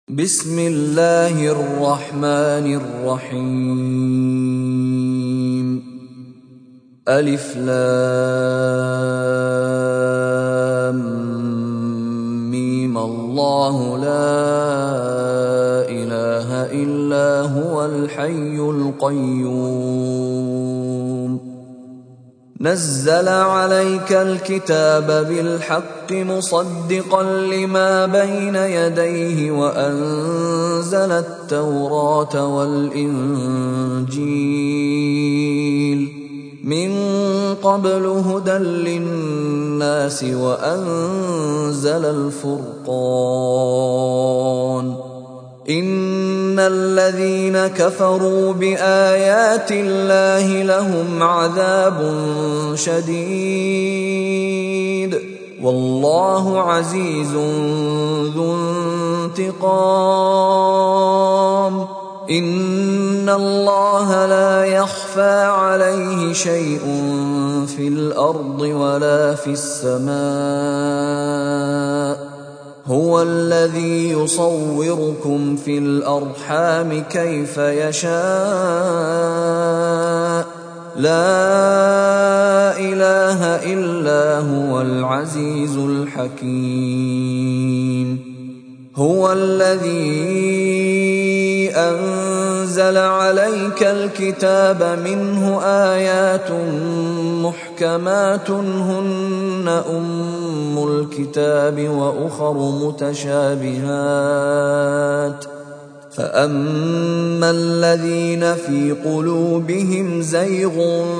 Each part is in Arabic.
بسم الله الرحمن الرحيم ألف لام ميم الله لا إله إلا هو الحي القيوم نزل عليك الكتاب بالحق مصدقا لما بين يديه وأنزل التوراة والإنجيل من قبل هدى للناس وأنزل الفرقان إن الذين كفروا بآيات الله لهم عذاب شديد والله عزيز ذو انتقام إن الله لا يخفى عليه شيء في الأرض ولا في السماء هو الذي يصوركم في الأرحام كيف يشاء لا إله إلا هو العزيز الحكيم هو الذي أنزل عليك الكتاب منه آيات محكمات هن أم الكتاب وأخر متشابهات فأما الذين في قلوبهم زيغ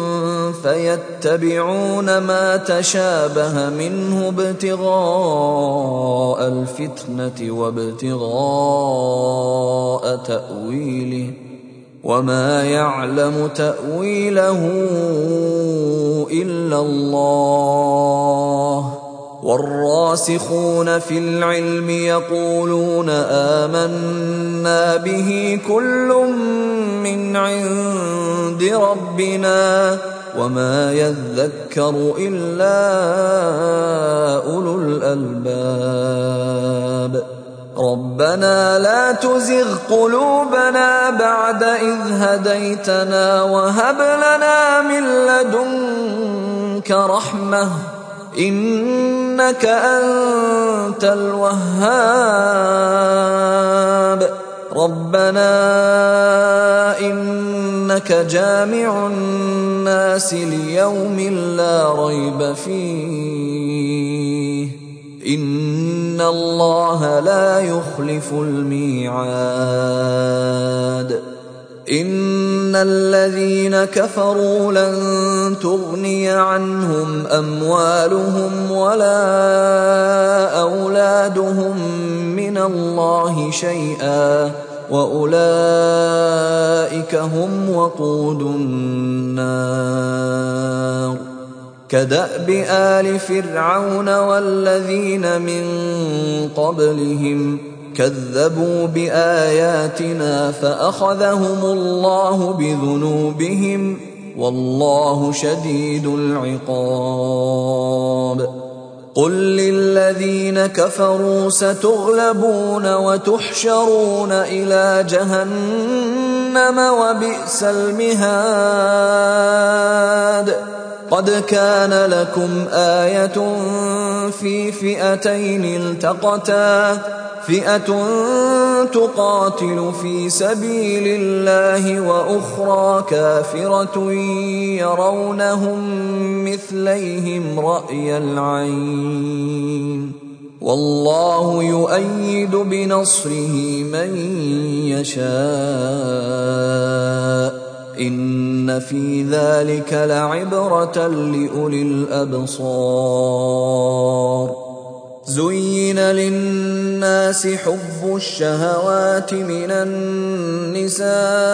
فيتبعون ما تشابه منه ابتغاء الفتنة وابتغاء تأويله وما يعلم تأويله إلا الله والراسخون في العلم يقولون آمنا به كل من عند ربنا وما يذكر إلا أولو الألباب ربنا لا تزغ قلوبنا بعد إذ هديتنا وهب لنا من لدنك رحمة إنك أنت الوهاب ربنا إنك جامع الناس ليوم لا ريب فيه إن الله لا يخلف الميعاد إن الذين كفروا لن تغني عنهم أموالهم ولا أولادهم من الله شيئا وأولئك هم وقود النار كدأب آل فرعون والذين من قبلهم كذبوا بآياتنا فأخذهم الله بذنوبهم والله شديد العقاب قل للذين كفروا ستغلبون وتحشرون إلى جهنم وبئس المهاد قد كان لكم آية في فئتين التقتا فئة تقاتل في سبيل الله وأخرى كافرة يرونهم مثليهم رأي العين والله يؤيد بنصره من يشاء إن في ذلك لعبرة لأولي الأبصار زين للناس حب الشهوات من النساء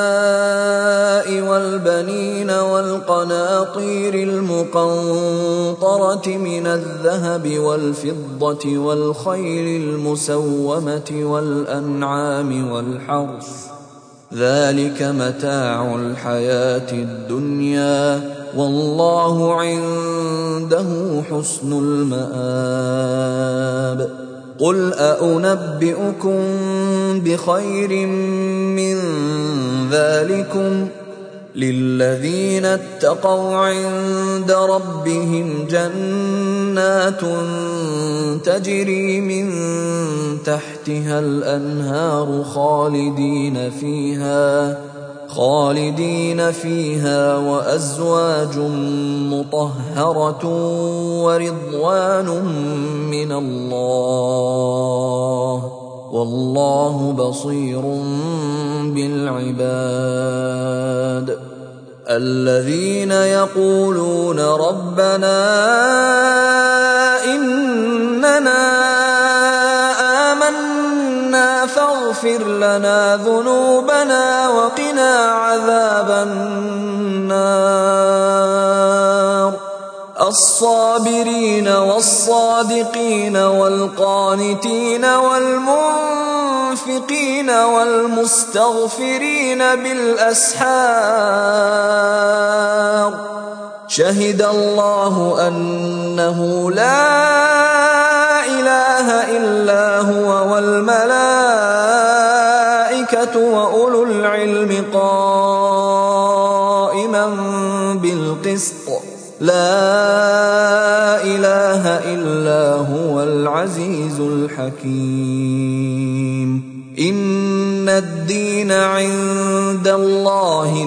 والبنين والقناطير المقنطرة من الذهب والفضة والخيل المسومة والأنعام والحرث ذلك متاع الحياة الدنيا والله عنده حسن المآب قل أأنبئكم بخير من ذلكم للذين اتقوا عند ربهم جنات تجري من تحتها الأنهار خالدين فيها وأزواج مطهرة ورضوان من الله والله بصير بالعباد. الذين يقولون ربنا إننا آمنا فاغفر لنا ذنوبنا وقنا عذاب النار. الصابرين والصادقين والقانتين والمنفقين والمستغفرين بالأسحار. شهد الله أنه لا إله إلا هو والملائكة وأولو العلم قائما بالقسط لا إله إلا هو العزيز الحكيم. إن الدين عند الله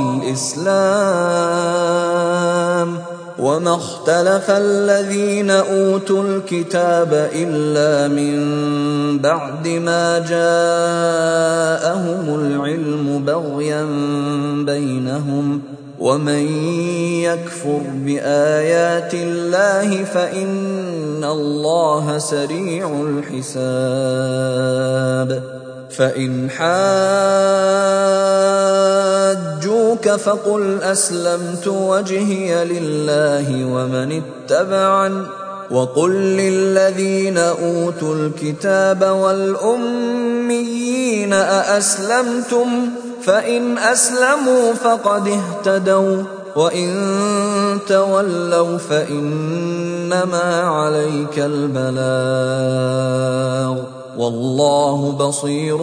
الإسلام وما اختلف الذين أوتوا الكتاب إلا من بعد ما جاءهم العلم بغيا بينهم ومن يكفر بآيات الله فإن الله سريع الحساب. فإن حاجوك فقل أسلمت وجهي لله ومن اتبعني وقل للذين أوتوا الكتاب والأميين أأسلمتم فإن أسلموا فقد اهتدوا وإن تولوا فإنما عليك البلاغ والله بصير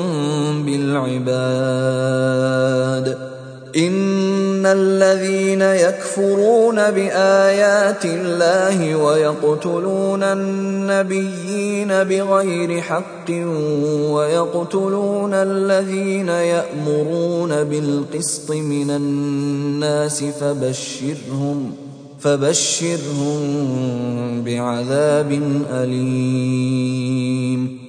بالعباد. إن الذين يكفرون بآيات الله ويقتلون النبيين بغير حق ويقتلون الذين يأمرون بالقسط من الناس فبشرهم بعذاب أليم.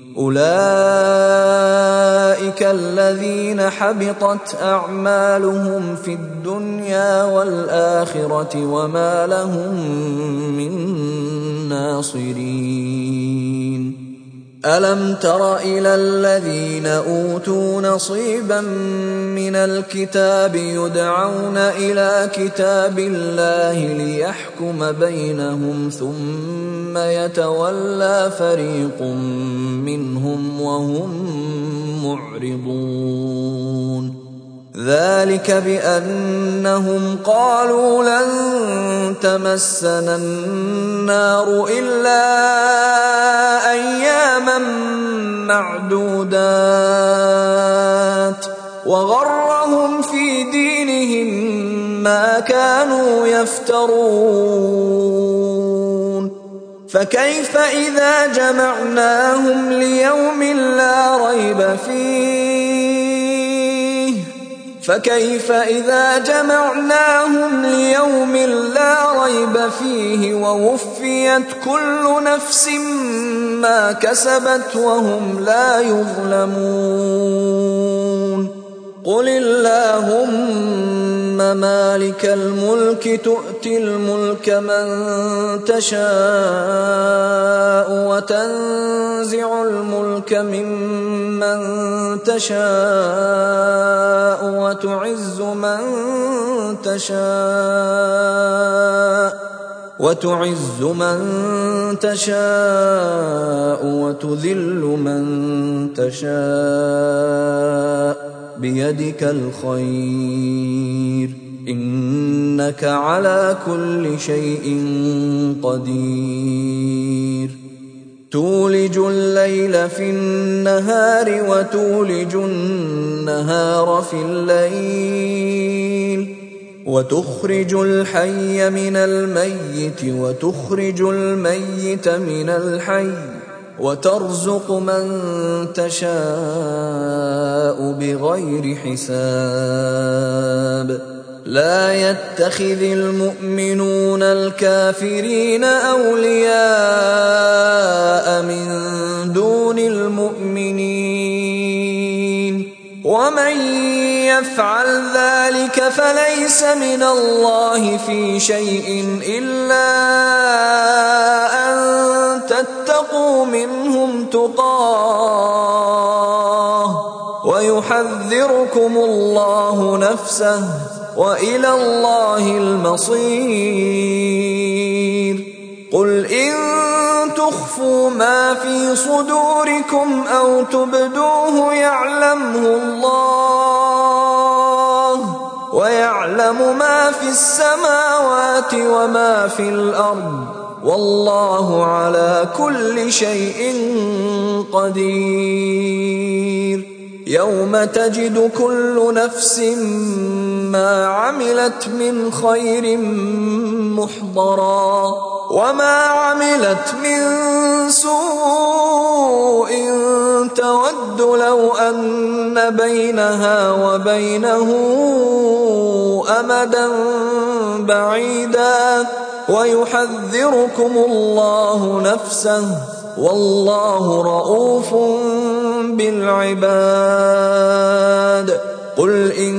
أولئك الذين حبطت أعمالهم في الدنيا والآخرة وما لهم من ناصرين. ألم تر إلى الذين أوتوا نصيبا من الكتاب يدعون إلى كتاب الله ليحكم بينهم ثم يتولى فريق منهم وهم معرضون. ذلك بأنهم قالوا لن تمسنا النار إلا أياما معدودات وغرهم في دينهم ما كانوا يفترون. فكيف إذا جمعناهم ليوم لا ريب فيه ووفيت كل نفس ما كسبت وهم لا يظلمون. قل اللهم مالك الملك تؤتي الملك من تشاء وتنزع الملك ممن تشاء وتعز من تشاء وتذل من تشاء بيدك الخير إنك على كل شيء قدير. تولج الليل في النهار وتولج النهار في الليل وتخرج الحي من الميت وتخرج الميت من الحي وترزق من تشاء بغير حساب لا يتخذ المؤمنون الكافرين أولياء من دون المؤمنين ومن يفعل ذلك فليس من الله في شيء إلا أن تتقوا منهم تقاه ويحذركم الله نفسه وإلى الله المصير قل إن تخفوا ما في صدوركم أو تبدوه يعلمه الله ويعلم ما في السماوات وما في الأرض والله على كل شيء قدير يوم تجد كل نفس ما عملت من خير محضرا وما عملت من سوء تود لو أن بينها وبينه أمدا بعيدا ويحذركم الله نفسه والله رؤوف بالعباد قل إن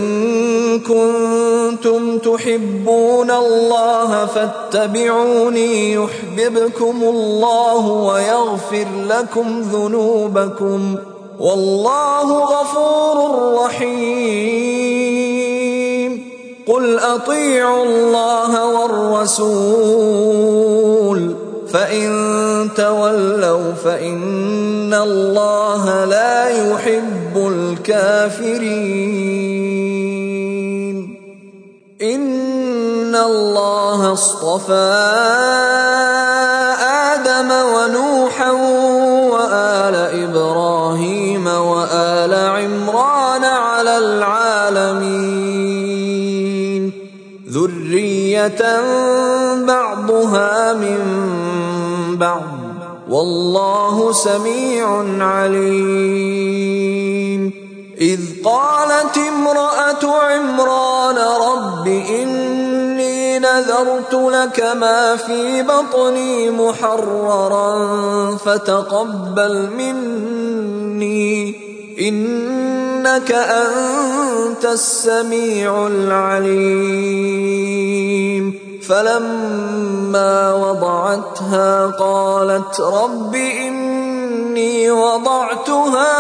كنتم تحبون الله فاتبعوني يحببكم الله ويغفر لكم ذنوبكم والله غفور رحيم قل أطيعوا الله والرسول فإن تولوا فإن الله لا يحب الكافرين إن الله اصطفى آدم ونوحا وآل إبراهيم وآل عمران على العالمين ذرية بعضها من بعض والله سميع عليم إذ قالت امرأة عمران رب إني نذرت لك ما في بطني محررا فتقبل مني إنك أنت السميع العليم فلما وضعتها قالت رب إني وضعتها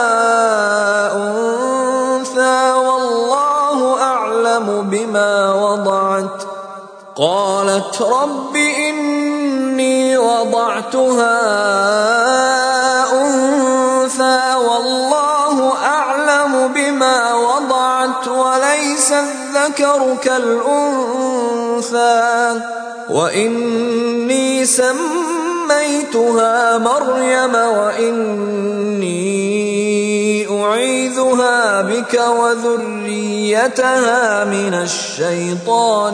أنثى والله أعلم بما وضعت قالت رب إني وضعتها أنثى والله أعلم بما وضعت وليس الذكر كالأنثى وإني سميتها مريم وإني أعيذها بك وذريتها من الشيطان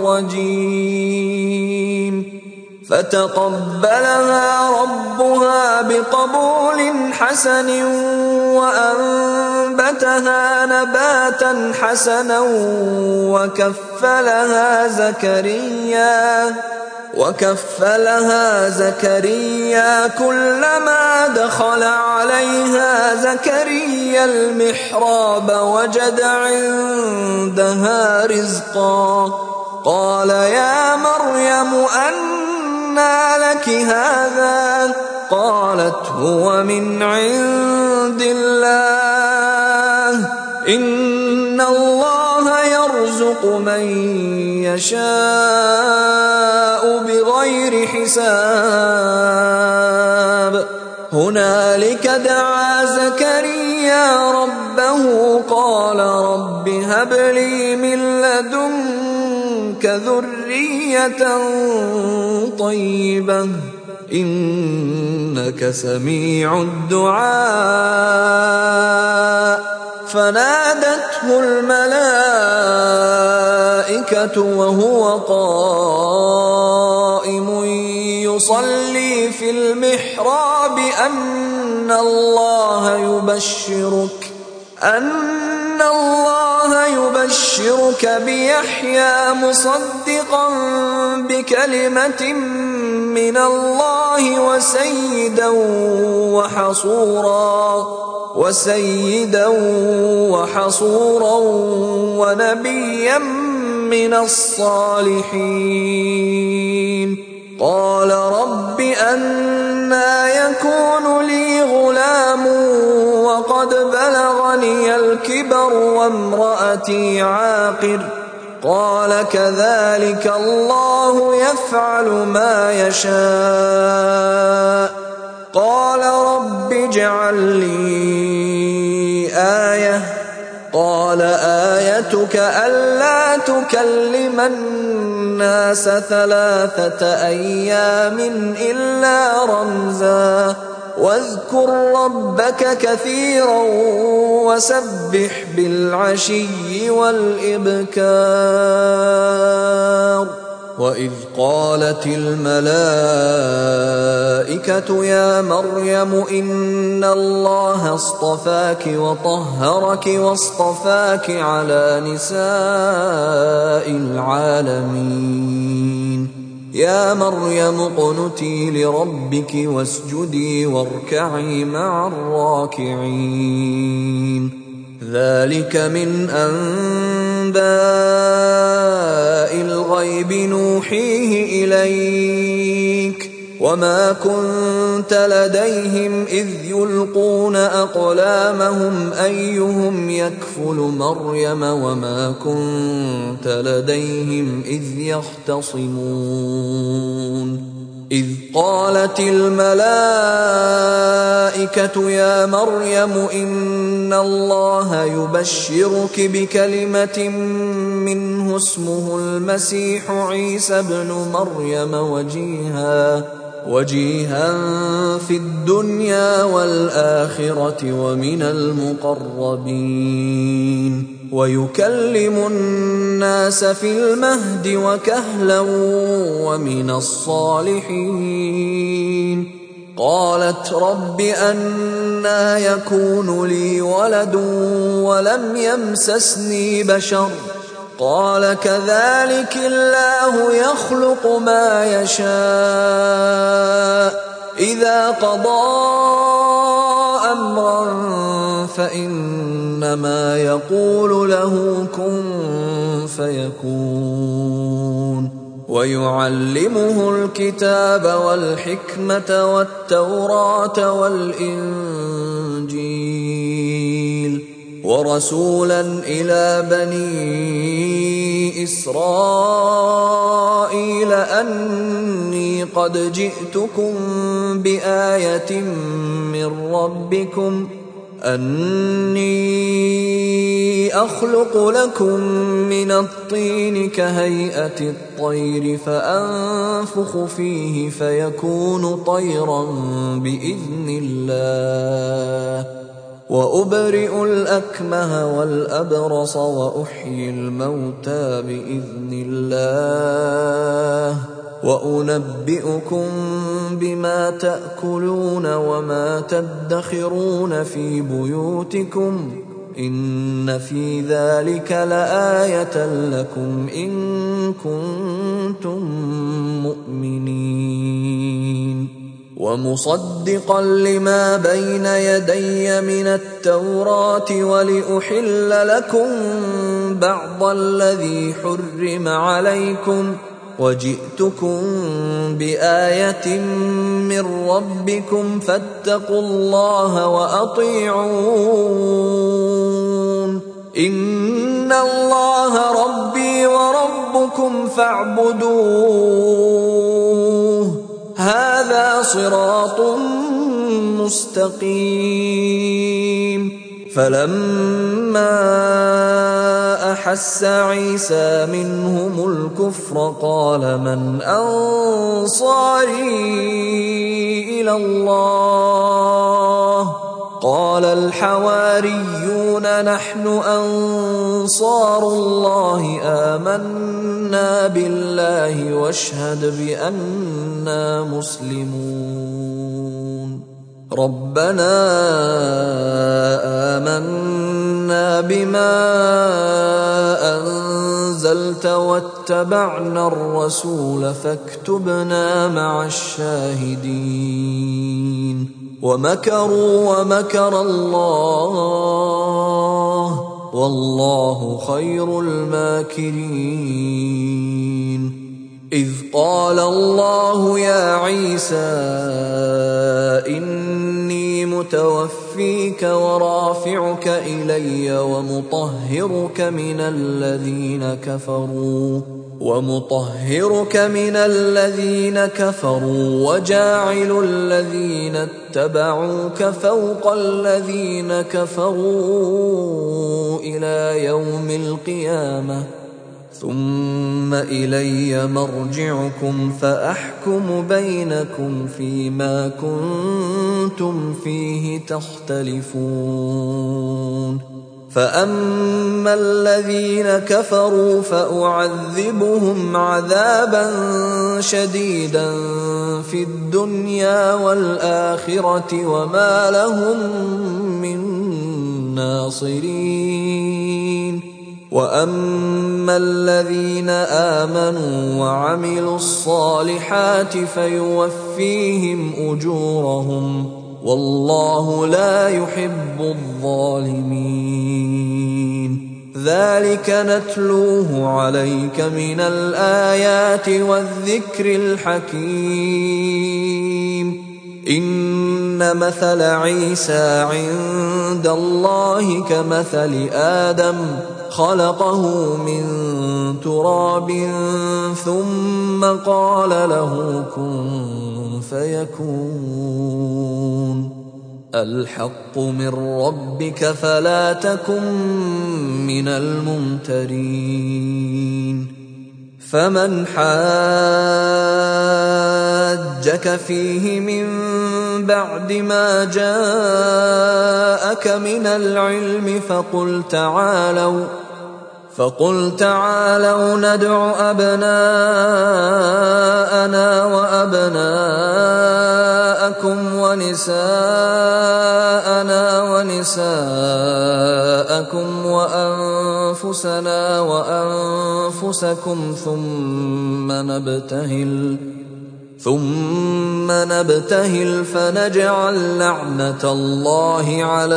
الرجيم فتقبلها ربها بقبول حسن وأنبتها نباتا حسنا وكفلها زكريا كلما دخل عليها زكريا المحراب وجد عندها رزقا قال يا مريم أنى لك هذا قالت هو من عند الله إن الله يرزق من يشاء بغير حساب هنالك دعا زكريا ربه قال رب هب لي من لدنك ذرية طيبة إنك سميع الدعاء. فنادته الملائكة وهو قائم يصلي في المحراب أن الله يبشرك بيحيى مصدقا بكلمة من الله وسيدا وحصورا ونبيا من الصالحين. قال رب أنى يكون لي غلام وقد بلغني الكبر وامرأتي عاقر. قال كذلك الله يفعل ما يشاء. قال رب اجعل لي آية. قال آيتك ألا تكلم الناس 3 أيام إلا رمزا واذكر ربك كثيرا وسبح بالعشي والإبكار. وإذ قالت الملائكة يا مريم إن الله اصطفاك وطهرك واصطفاك على نساء العالمين. يا مريم اقنتي لربك واسجدي واركعي مع الراكعين. ذلك من أنباء الغيب نوحيه إليك وما كنت لديهم إذ يلقون أقلامهم أيهم يكفل مريم وما كنت لديهم إذ يختصمون. إذ قالت الملائكة يا مريم إن الله يبشرك بكلمة منه اسمه المسيح عيسى ابن مريم وجيها في الدنيا والآخرة ومن المقربين ويكلم الناس في المهد وكهلا ومن الصالحين. قالت رب أنى يكون لي ولد ولم يمسسني بشر. قال كذلك الله يخلق ما يشاء إذا قضى أمرا فإنما يقول له كن فيكون. ويعلمه الكتاب والحكمة والتوراة والإنجيل ورسولا إلى بني إسرائيل أني قد جئتكم بآية من ربكم أني أخلق لكم من الطين كهيئة الطير فأنفخ فيه فيكون طيرا بإذن الله وأبرئ الأكمه والأبرص وأحيي الموتى بإذن الله وأنبئكم بما تأكلون وما تدخرون في بيوتكم إن في ذلك لآية لكم إن كنتم مؤمنين. ومصدقا لما بين يدي من التوراة ولأحل لكم بعض الذي حرم عليكم وجئتكم بآية من ربكم فاتقوا الله وأطيعون إن الله ربي وربكم فاعبدوه هذا صراط مستقيم. فلما أحس عيسى منهم الكفر قال من أنصاري إلى الله قال الحواريون نحن أنصار الله آمنا بالله واشهد بأننا مسلمون ربنا آمنا بما أنزلت واتبعنا الرسول فاكتبنا مع الشاهدين ومكروا ومكر الله والله خير الماكرين إذ قال الله يا عيسى إني متوفيك ورافعك إلي ومطهرك من الذين كفروا وجاعل الذين اتبعوك فوق الذين كفروا إلى يوم القيامة ثم إلي مرجعكم فأحكم بينكم فيما كنتم فيه تختلفون فأما الذين كفروا فأعذبهم عذابا شديدا في الدنيا والآخرة وما لهم من ناصرين وأما الذين آمنوا وعملوا الصالحات فيوفيهم أجورهم والله لا يحب الظالمين ذلك نتلوه عليك من الآيات والذكر الحكيم إن مثل عيسى عند الله كمثل آدم خلقه من تراب ثم قال له كن فيكون الحق من ربك فلا تكن من الممترين فمن حاجك فيه من بعد ما جاءك من العلم فقل تعالوا ندع أبناءنا وأبناءكم ونساءنا ونساءكم وأنفسنا وأنفسكم ثم نبتهل فنجعل لعنة الله على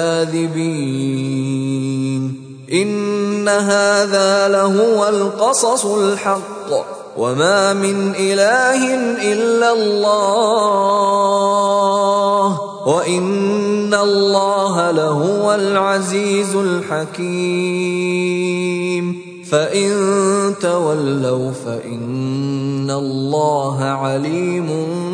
الكاذبين إن هذا لهو القصص الحق وما من إله إلا الله وإن الله لهو العزيز الحكيم فإن تولوا فإن الله عليم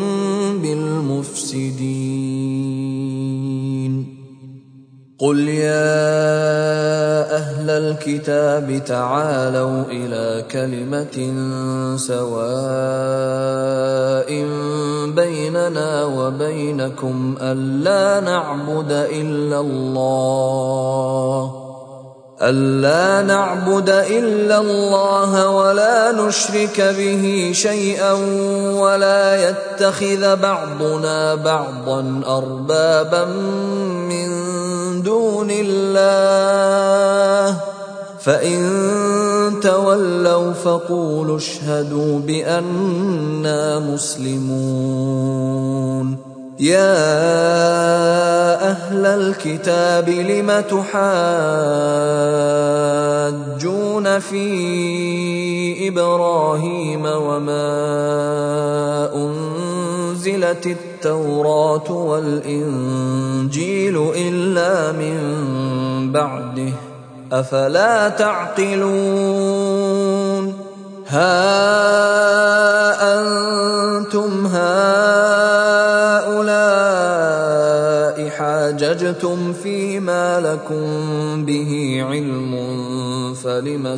بالمفسدين قل يا أهل الكتاب تعالوا إلى كلمة سواء بيننا وبينكم ألا نعبد إلا الله ولا نشرك به شيئا ولا يتخذ بعضنا بعضا أربابا من دون الله فإن تولوا فقولوا اشهدوا بأننا مسلمون يا أهل الكتاب لم تحاجون في إبراهيم وما أنزلت التوراة والإنجيل إلا من بعده أفلا تعقلون ها أنتم هؤلاء حاججتم فيما لكم به علم فلم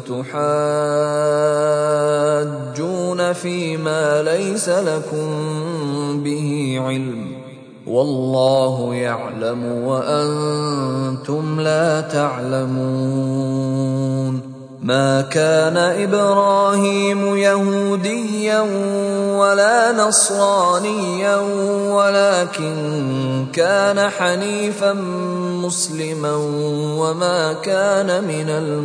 تحاجون فيما ليس لكم به علم والله يعلم وأنتم لا تعلمون. ما كان إبراهيم يهوديا ولا نصرانيا ولكن كان حنيفا مسلما وما كان من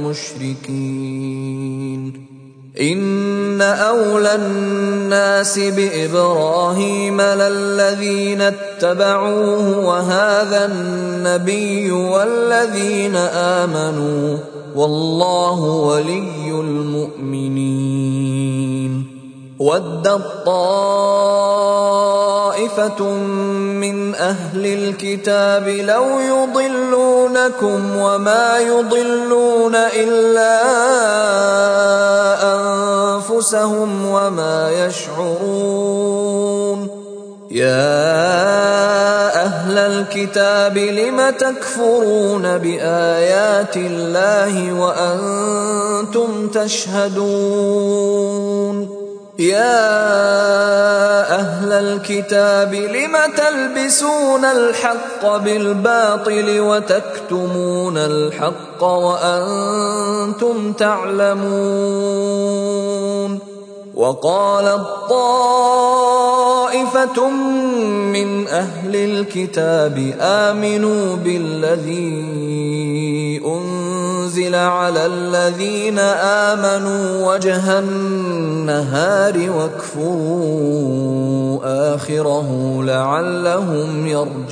المشركين. إن أولى الناس بإبراهيم للذين اتبعوه وهذا النبي والذين آمنوا والله ولي المؤمنين. ودت طائفة من أهل الكتاب لو يضلونكم وما يضلون إلا أنفسهم وما يشعرون. يا أهل الكتاب لم تكفرون بآيات الله وأنتم تشهدون. يا أهل الكتاب لم تلبسون الحق بالباطل وتكتمون الحق وأنتم تعلمون. وقالت طائفة من أهل الكتاب آمنوا بالذي أنزل على الذين آمنوا وجه النهار واكفروا آخره لعلهم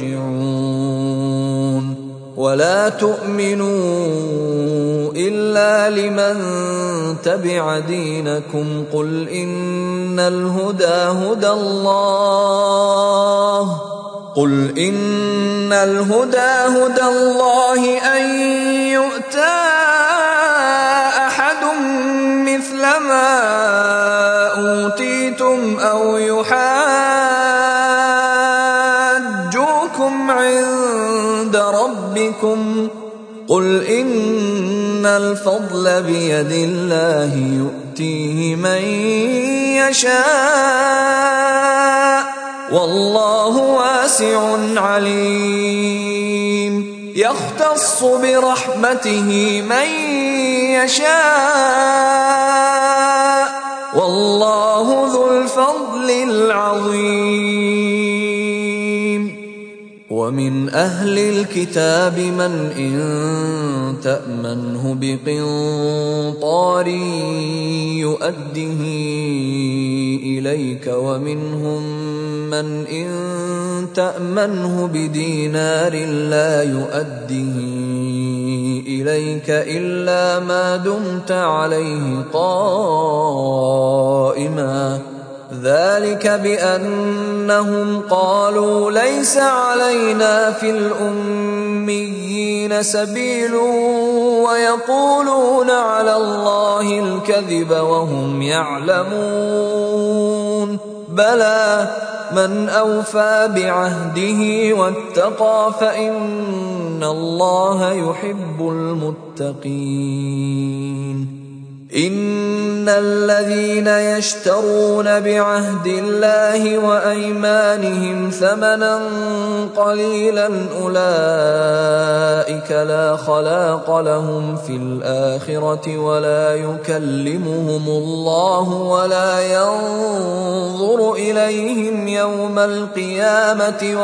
يرجعون. ولا تؤمنوا إلا لمن تبع دينكم قل إن الهدى هدى الله أن يؤتى أحد مثل ما أوتيتم أو يحاجوكم عند ربكم قل إن الفضل بيد الله يؤتيه من يشاء والله واسع عليم. يختص برحمته من يشاء والله ذو الفضل العظيم. ومن أهل الكتاب من إن تأمنه بقنطار يؤده إليك ومنهم من إن تأمنه بدينار لا يؤده إليك إلا ما دمت عليه قائما ذلك بأنهم قالوا ليس علينا في الأميين سبيل ويقولون على الله الكذب وهم يعلمون. بلى من أوفى بعهده واتقى فإن الله يحب المتقين. إن الذين يشترون بعهد الله وأيمانهم ثمنا قليلا أولئك لا خلاق لهم في الآخرة ولا يكلمهم الله ولا ينظر إليهم يوم القيامة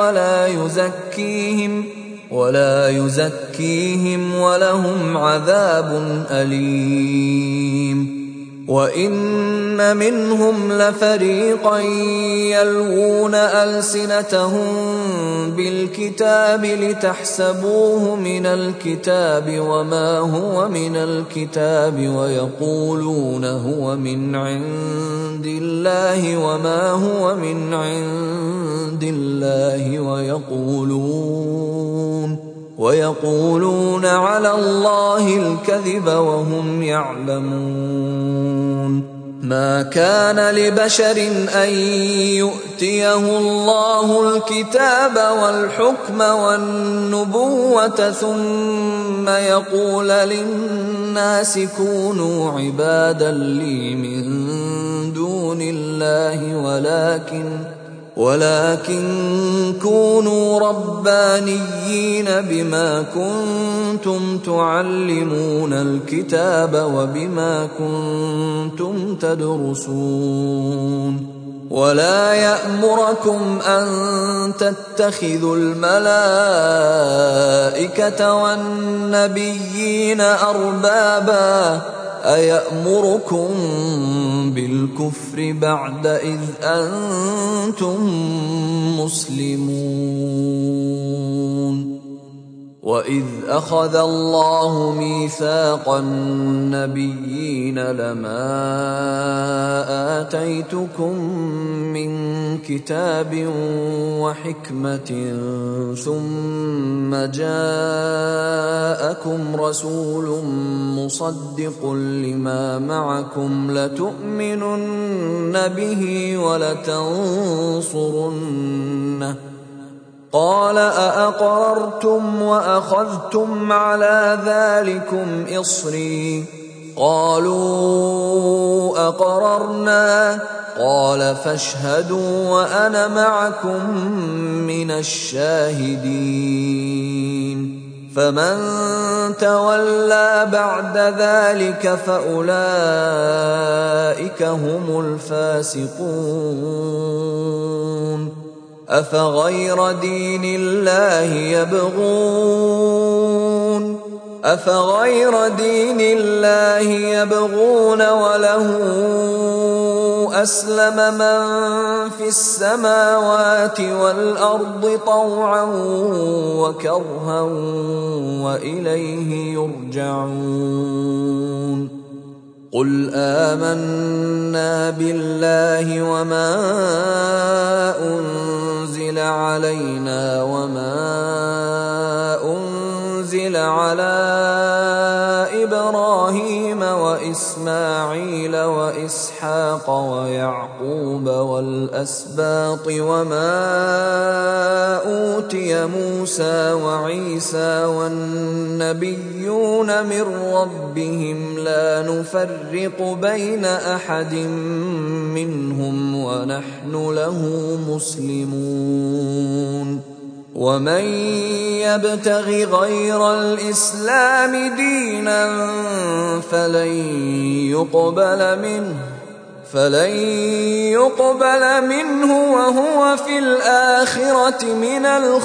ولا يزكيهم ولهم عذاب أليم. وإن منهم لفريقا يلوون ألسنتهم بالكتاب لتحسبوه من الكتاب وما هو من الكتاب ويقولون هو من عند الله وما هو من عند الله ويقولون على الله الكذب وهم يعلمون. ما كان لبشر أن يؤتيه الله الكتاب والحكم والنبوة ثم يقول للناس كونوا عبادا لي من دون الله ولكن كونوا ربانيين بما كنتم تعلمون الكتاب وبما كنتم تدرسون ولا يأمركم أن تتخذوا الملائكة والنبيين أربابا أيأمركم بالكفر بعد إذ أنتم مسلمون وإذ أخذ الله ميثاق النبيين لما آتيتكم من كتاب وحكمة ثم جاءكم رسول مصدق لما معكم لتؤمنن به ولتنصرنه قال أأقررتم وأخذتم على ذلكم إصري قالوا أقررنا قال فاشهدوا وأنا معكم من الشاهدين فمن تولى بعد ذلك فأولئك هم الفاسقون أفغير دين الله يبغون وله أسلم من في السماوات والأرض طوعا وكرها وإليه يرجعون قل آمنا بالله وما أنزل علينا وما أنزل على إبراهيم وإسماعيل وإسحاق ويعقوب والأسباط وما أوتي موسى وعيسى والنبيون من ربهم لا نفرق بين أحد منهم ونحن له مسلمون ومن يبتغ غير الإسلام دينا فلن يقبل منه وهو في الآخرة من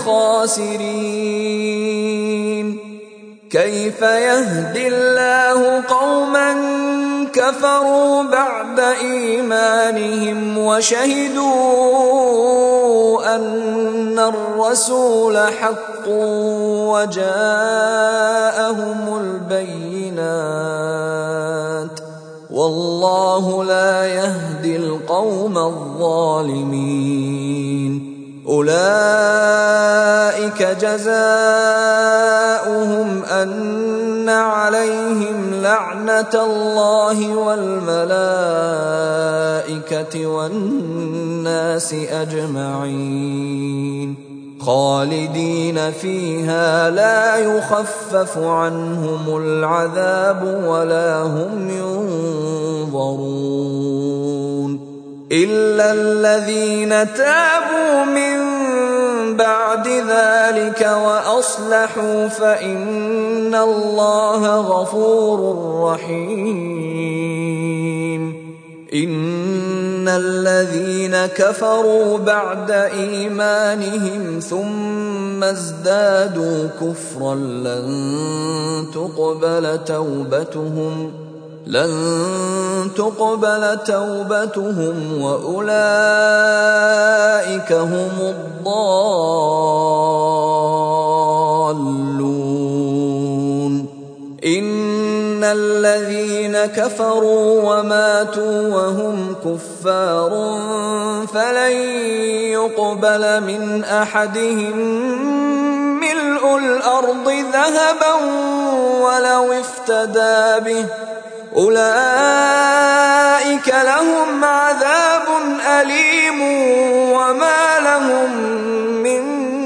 الخاسرين كيف يهدي الله قوما كفروا بعد إيمانهم وشهدوا أن الرسول حق وجاءهم البينات والله لا يهدي القوم الظالمين أولئك جزاؤهم أن عليهم لعنة الله والملائكة والناس أجمعين خالدين فيها لا يخفف عنهم العذاب ولا هم ينظرون إلا الذين تابوا من بعد ذلك وأصلحوا فإن الله غفور رحيم إن الذين كفروا بعد إيمانهم ثم ازدادوا كفرا لن تقبل توبتهم وأولئك هم الضالون إن الذين كفروا وماتوا وهم كفار فلن يقبل من أحدهم ملء الأرض ذهبا ولو افتدى به أولئك أولئك لهم عذاب أليم وما لهم من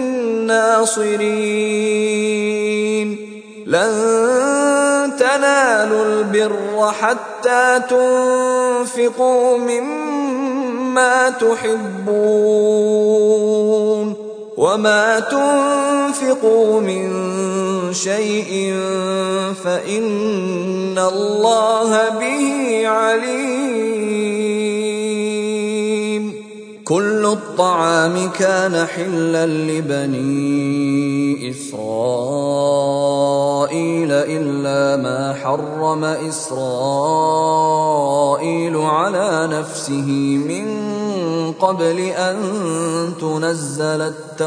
ناصرين لن تنالوا البر حتى تنفقوا مما تحبون وما تنفقوا من شيء فإن الله به عليم. كل الطعام كان حلا لبني إسرائيل إلا ما حرم إسرائيل على نفسه من قبل أن تنزل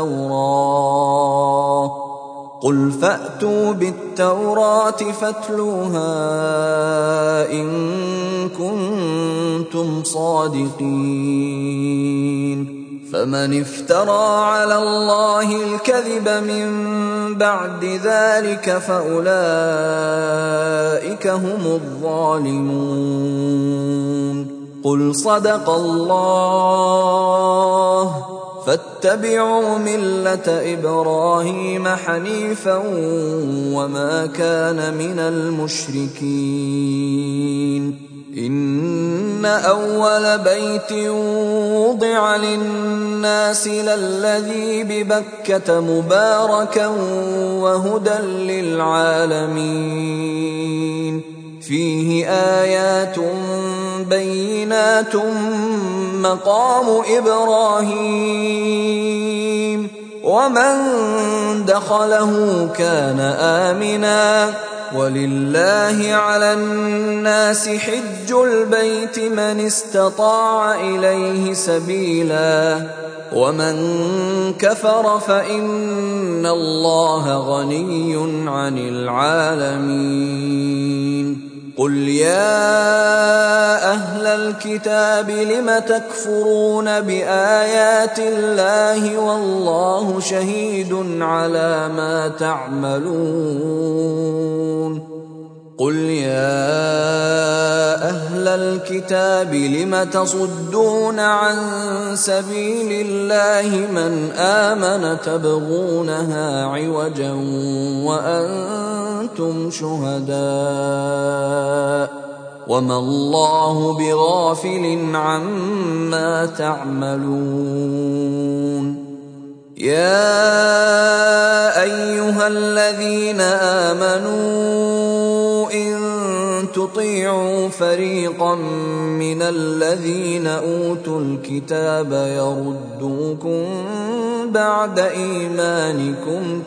التوراة قل فأتوا بالتوراة فاتلوها إن كنتم صادقين. فمن افترى على الله الكذب من بعد ذلك فأولئك هم الظالمون. قل صدق الله فاتبعوا ملة إبراهيم حنيفا وما كان من المشركين. إن أول بيت وضع للناس للذي ببكة مباركا وهدى للعالمين فيه آيات بينات مقام إبراهيم ومن دخله كان آمنا ولله على الناس حج البيت من استطاع إليه سبيلا ومن كفر فإن الله غني عن العالمين. قل يا أهل الكتاب لم تكفرون بآيات الله والله شهيد على ما تعملون. قل يا أهل الكتاب لم تصدون عن سبيل الله من آمن تبغونها عوجا وأنتم شهداء وما الله بغافل عما تعملون. يا أيها الذين آمنوا إن تطيعوا فريقا من الذين أوتوا الكتاب يردوكم بعد إيمانكم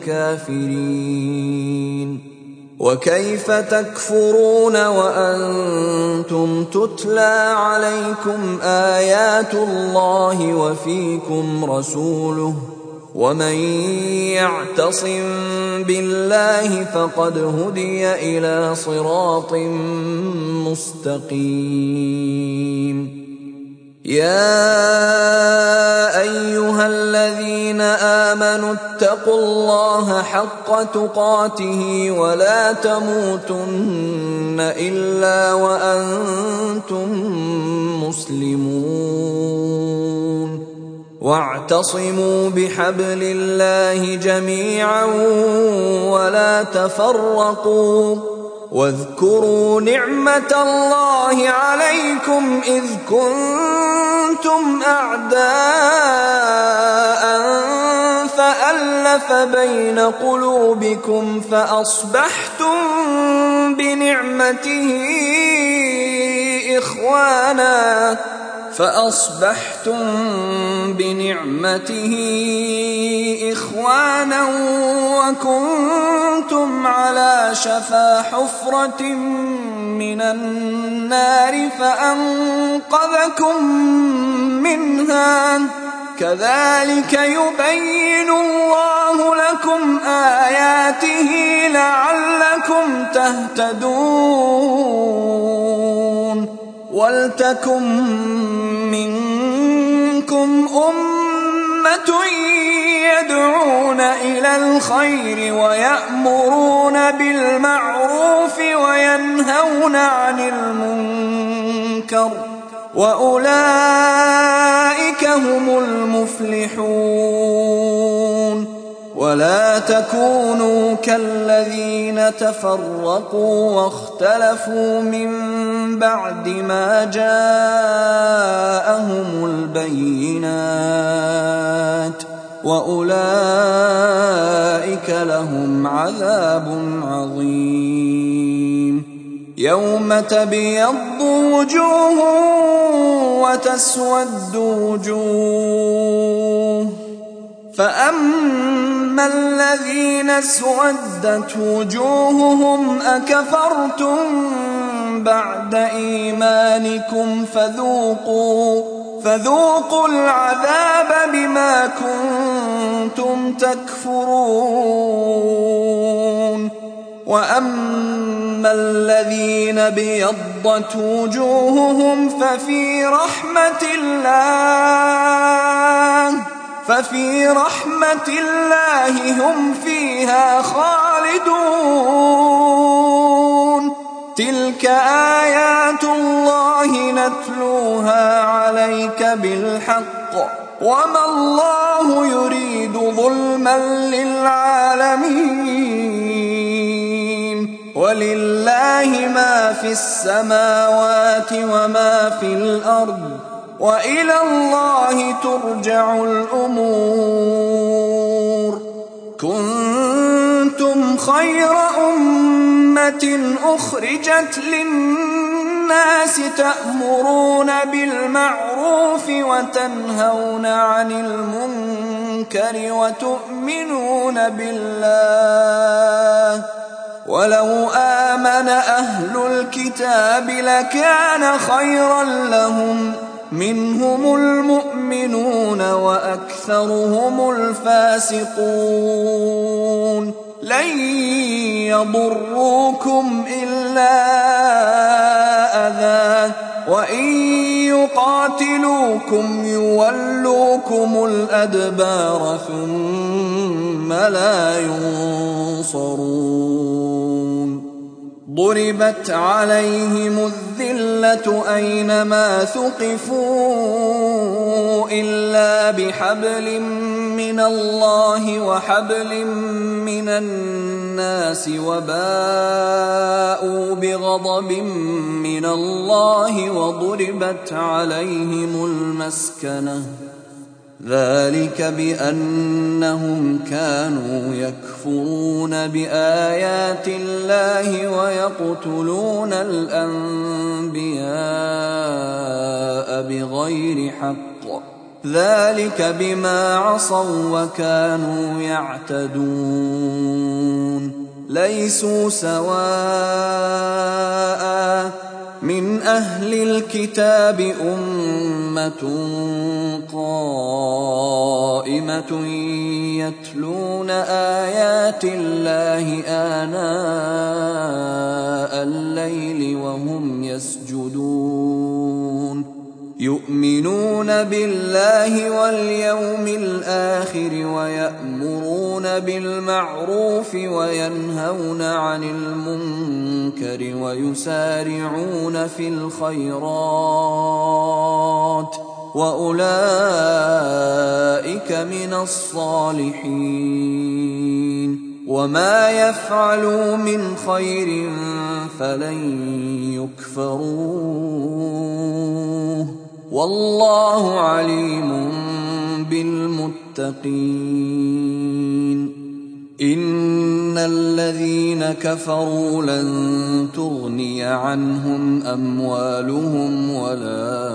كافرين. وكيف تكفرون وأنتم تتلى عليكم آيات الله وفيكم رسوله ومن يعتصم بالله فقد هدي إلى صراط مستقيم. يا أيها الذين آمنوا اتقوا الله حق تقاته ولا تموتن إلا وأنتم مسلمون. واعتصموا بحبل الله جميعا ولا تفرقوا واذكروا نعمة الله عليكم إذ كنتم أعداء فألف بين قلوبكم فأصبحتم بنعمته إخوانا وكنتم على شفا حفرة من النار فأنقذكم منها كذلك يبين الله لكم آياته لعلكم تهتدون. ولتكن منكم أمة يدعون إلى الخير ويأمرون بالمعروف وينهون عن المنكر وأولئك هم المفلحون. ولا تكونوا كالذين تفرقوا واختلفوا من بعد ما جاءهم البينات، وأولئك لهم عذاب عظيم. يوم تبيض وجوه وتسود وجوه، فأما الذين اسودت وجوههم أكفرتم بعد إيمانكم فذوقوا العذاب بما كنتم تكفرون. وأما الذين ابيضت وجوههم ففي رحمة الله هم فيها خالدون. تلك آيات الله نتلوها عليك بالحق، وما الله يريد ظلما للعالمين. ولله ما في السماوات وما في الأرض، وإلى الله ترجع الأمور. كنتم خير أمة أخرجت للناس تأمرون بالمعروف وتنهون عن المنكر وتؤمنون بالله، ولو آمن أهل الكتاب لكان خيرا لهم، منهم المؤمنون وأكثرهم الفاسقون. لن يضروكم إلا أذى، وإن يقاتلوكم يولوكم الأدبار ثم لا ينصرون. ضربت عليهم الذلة أينما ثقفوا إلا بحبل من الله وحبل من الناس، وباءوا بغضب من الله وضربت عليهم المسكنة، ذلك بأنهم كانوا يكفرون بآيات الله ويقتلون الأنبياء بغير حق، ذلك بما عصوا وكانوا يعتدون. ليسوا سواء من أهل الكتاب أمة قائمة يتلون آيات الله آناء الليل وهم يسجدون، يؤمنون بالله واليوم الآخر ويأمرون بالمعروف وينهون عن المنكر ويسارعون في الخيرات، وأولئك من الصالحين. وما يفعلوا من خير فلن يكفروه، والله عليم بالمتقين. إن الذين كفروا لن تغني عنهم أموالهم ولا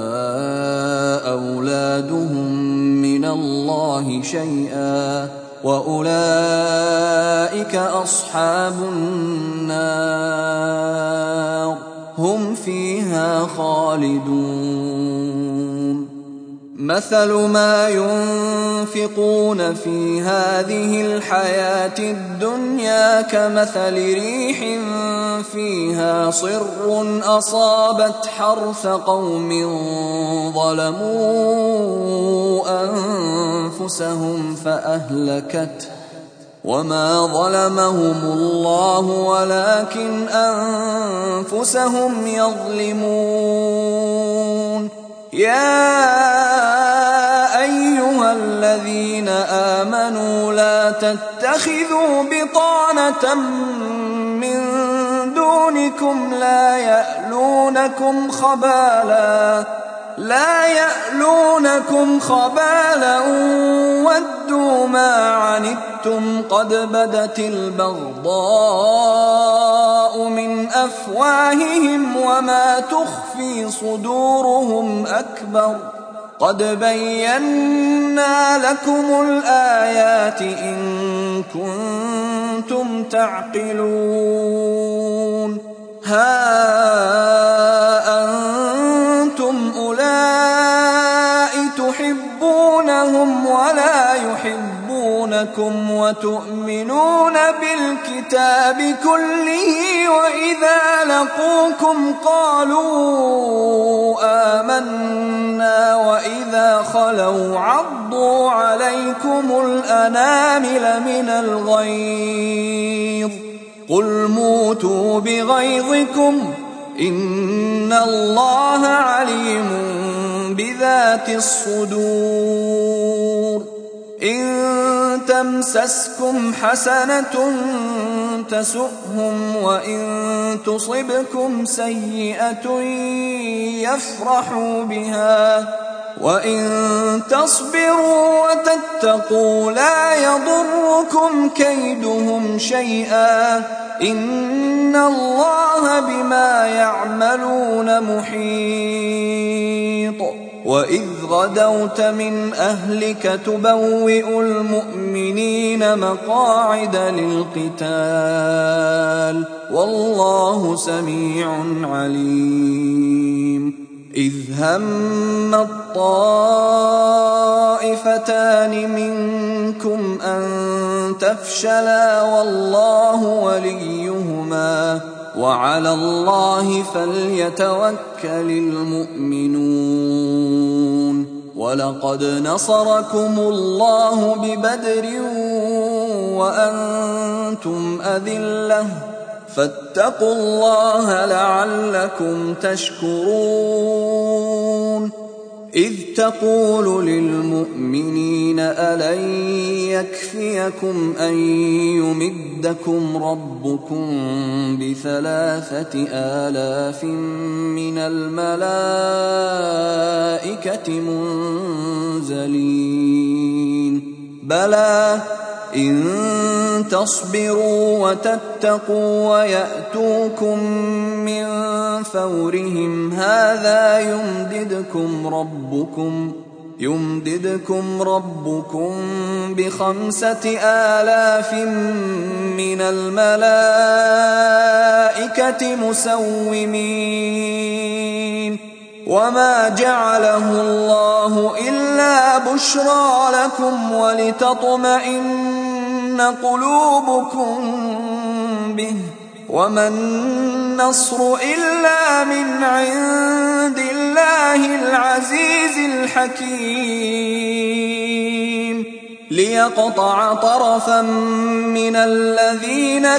أولادهم من الله شيئا، وأولئك أصحاب النار هم فيها خالدون. مثل ما ينفقون في هذه الحياة الدنيا كمثل ريح فيها صر أصابت حرث قوم ظلموا أنفسهم فأهلكته، وما ظلمهم الله ولكن أنفسهم يظلمون. يا أيها الذين آمنوا لا تتخذوا بطانة من دونكم لا يألونكم خبالا ودوا ما عنتم قد بدت البغضاء من أفواههم وما تخفي صدورهم أكبر قد بينا لكم الآيات إن كنتم تعقلون ها أنتم أولئك تحبونهم ولا يحبونكم وتؤمنون بالكتاب كله وإذا لقوكم قالوا آمنا وإذا خلوا عضوا عليكم الأنامل من الغيظ قل موتوا بغيظكم إن الله عليم بذات الصدور إن تمسسكم حسنة تسؤهم وإن تصبكم سيئة يفرحوا بها وإن تصبروا وتتقوا لا يضركم كيدهم شيئا إن الله بما يعملون محيط وإذ غدوت من أهلك تبوئ المؤمنين مقاعد للقتال والله سميع عليم إذ هم الطائفتان منكم أن تفشلا والله وليهما وعلى الله فليتوكل المؤمنون ولقد نصركم الله ببدر وأنتم أذلة فاتقوا الله لعلكم تشكرون إذ تقول للمؤمنين ألن يكفيكم أن يمدكم ربكم ب3,000 من الملائكة منزلين بلى إن تصبروا وتتقوا ويأتوكم من فورهم هذا يمددكم ربكم ب5,000 من الملائكة مسومين وما جعله الله إلا بشرى لكم ولتطمئن قلوبكم به وما النصر إلا من عند الله العزيز الحكيم ليقطع طرفا من الذين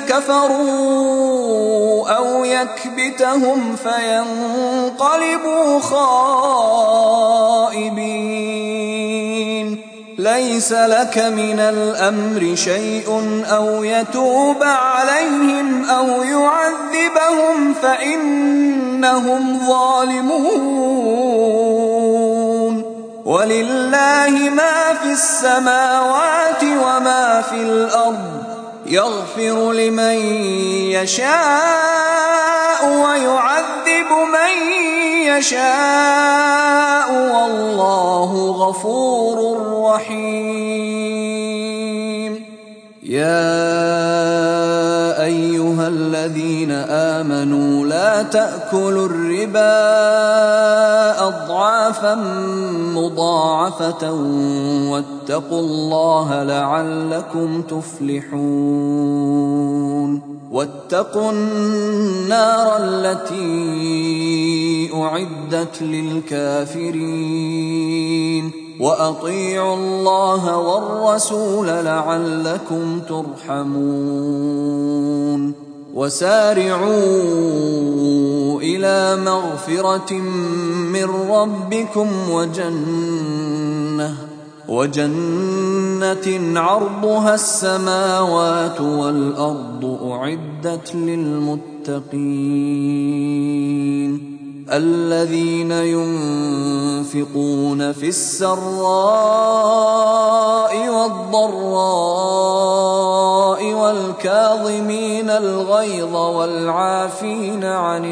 كفروا أو يكبتهم فينقلبوا خائبين ليس لك من الأمر شيء أو يتوب عليهم أو يعذبهم فإنهم ظالمون ولله ما في السماوات وما في الأرض يغفر لمن يشاء ويعذب من يشاء والله غفور رحيم يا أيها الذين آمنوا لا تأكلوا الربا أضعافا مضاعفة واتقوا الله لعلكم تفلحون واتقوا النار التي أعدت للكافرين وأطيعوا الله والرسول لعلكم ترحمون وسارعوا إلى مغفرة من ربكم وجنة عرضها السماوات والأرض أعدت للمتقين الذين ينفقون في السراء والضراء والكاظمين الغيظ والعافين عن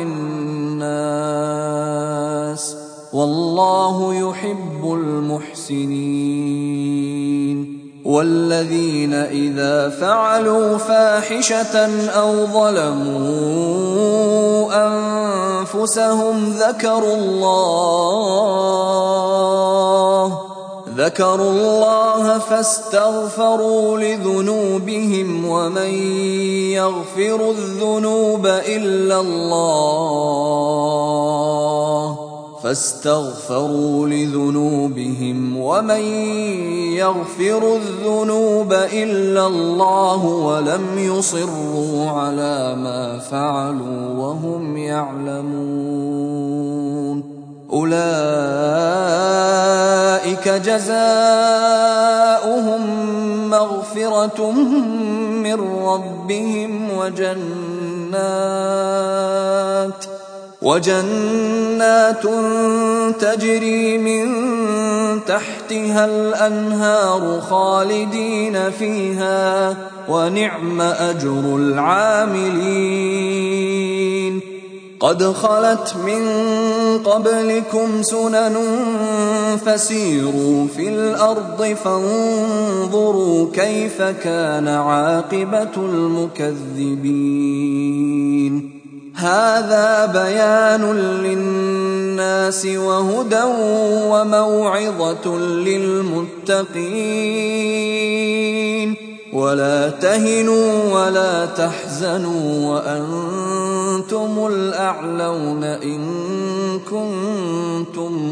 الناس والله يحب المحسنين والذين إذا فعلوا فاحشة أو ظلموا أنفسهم ذكروا الله فاستغفروا لذنوبهم ومن يغفر الذنوب إلا الله ولم يصروا على ما فعلوا وهم يعلمون أولئك جزاؤهم مغفرة من ربهم وجنات تجري من تحتها الأنهار خالدين فيها ونعم أجر العاملين قد خلت من قبلكم سنن فسيروا في الأرض فانظروا كيف كان عاقبة المكذبين هذا بيان للناس وهدى وموعظة للمتقين ولا تهنوا ولا تحزنوا وأنتم الأعلون إن كنتم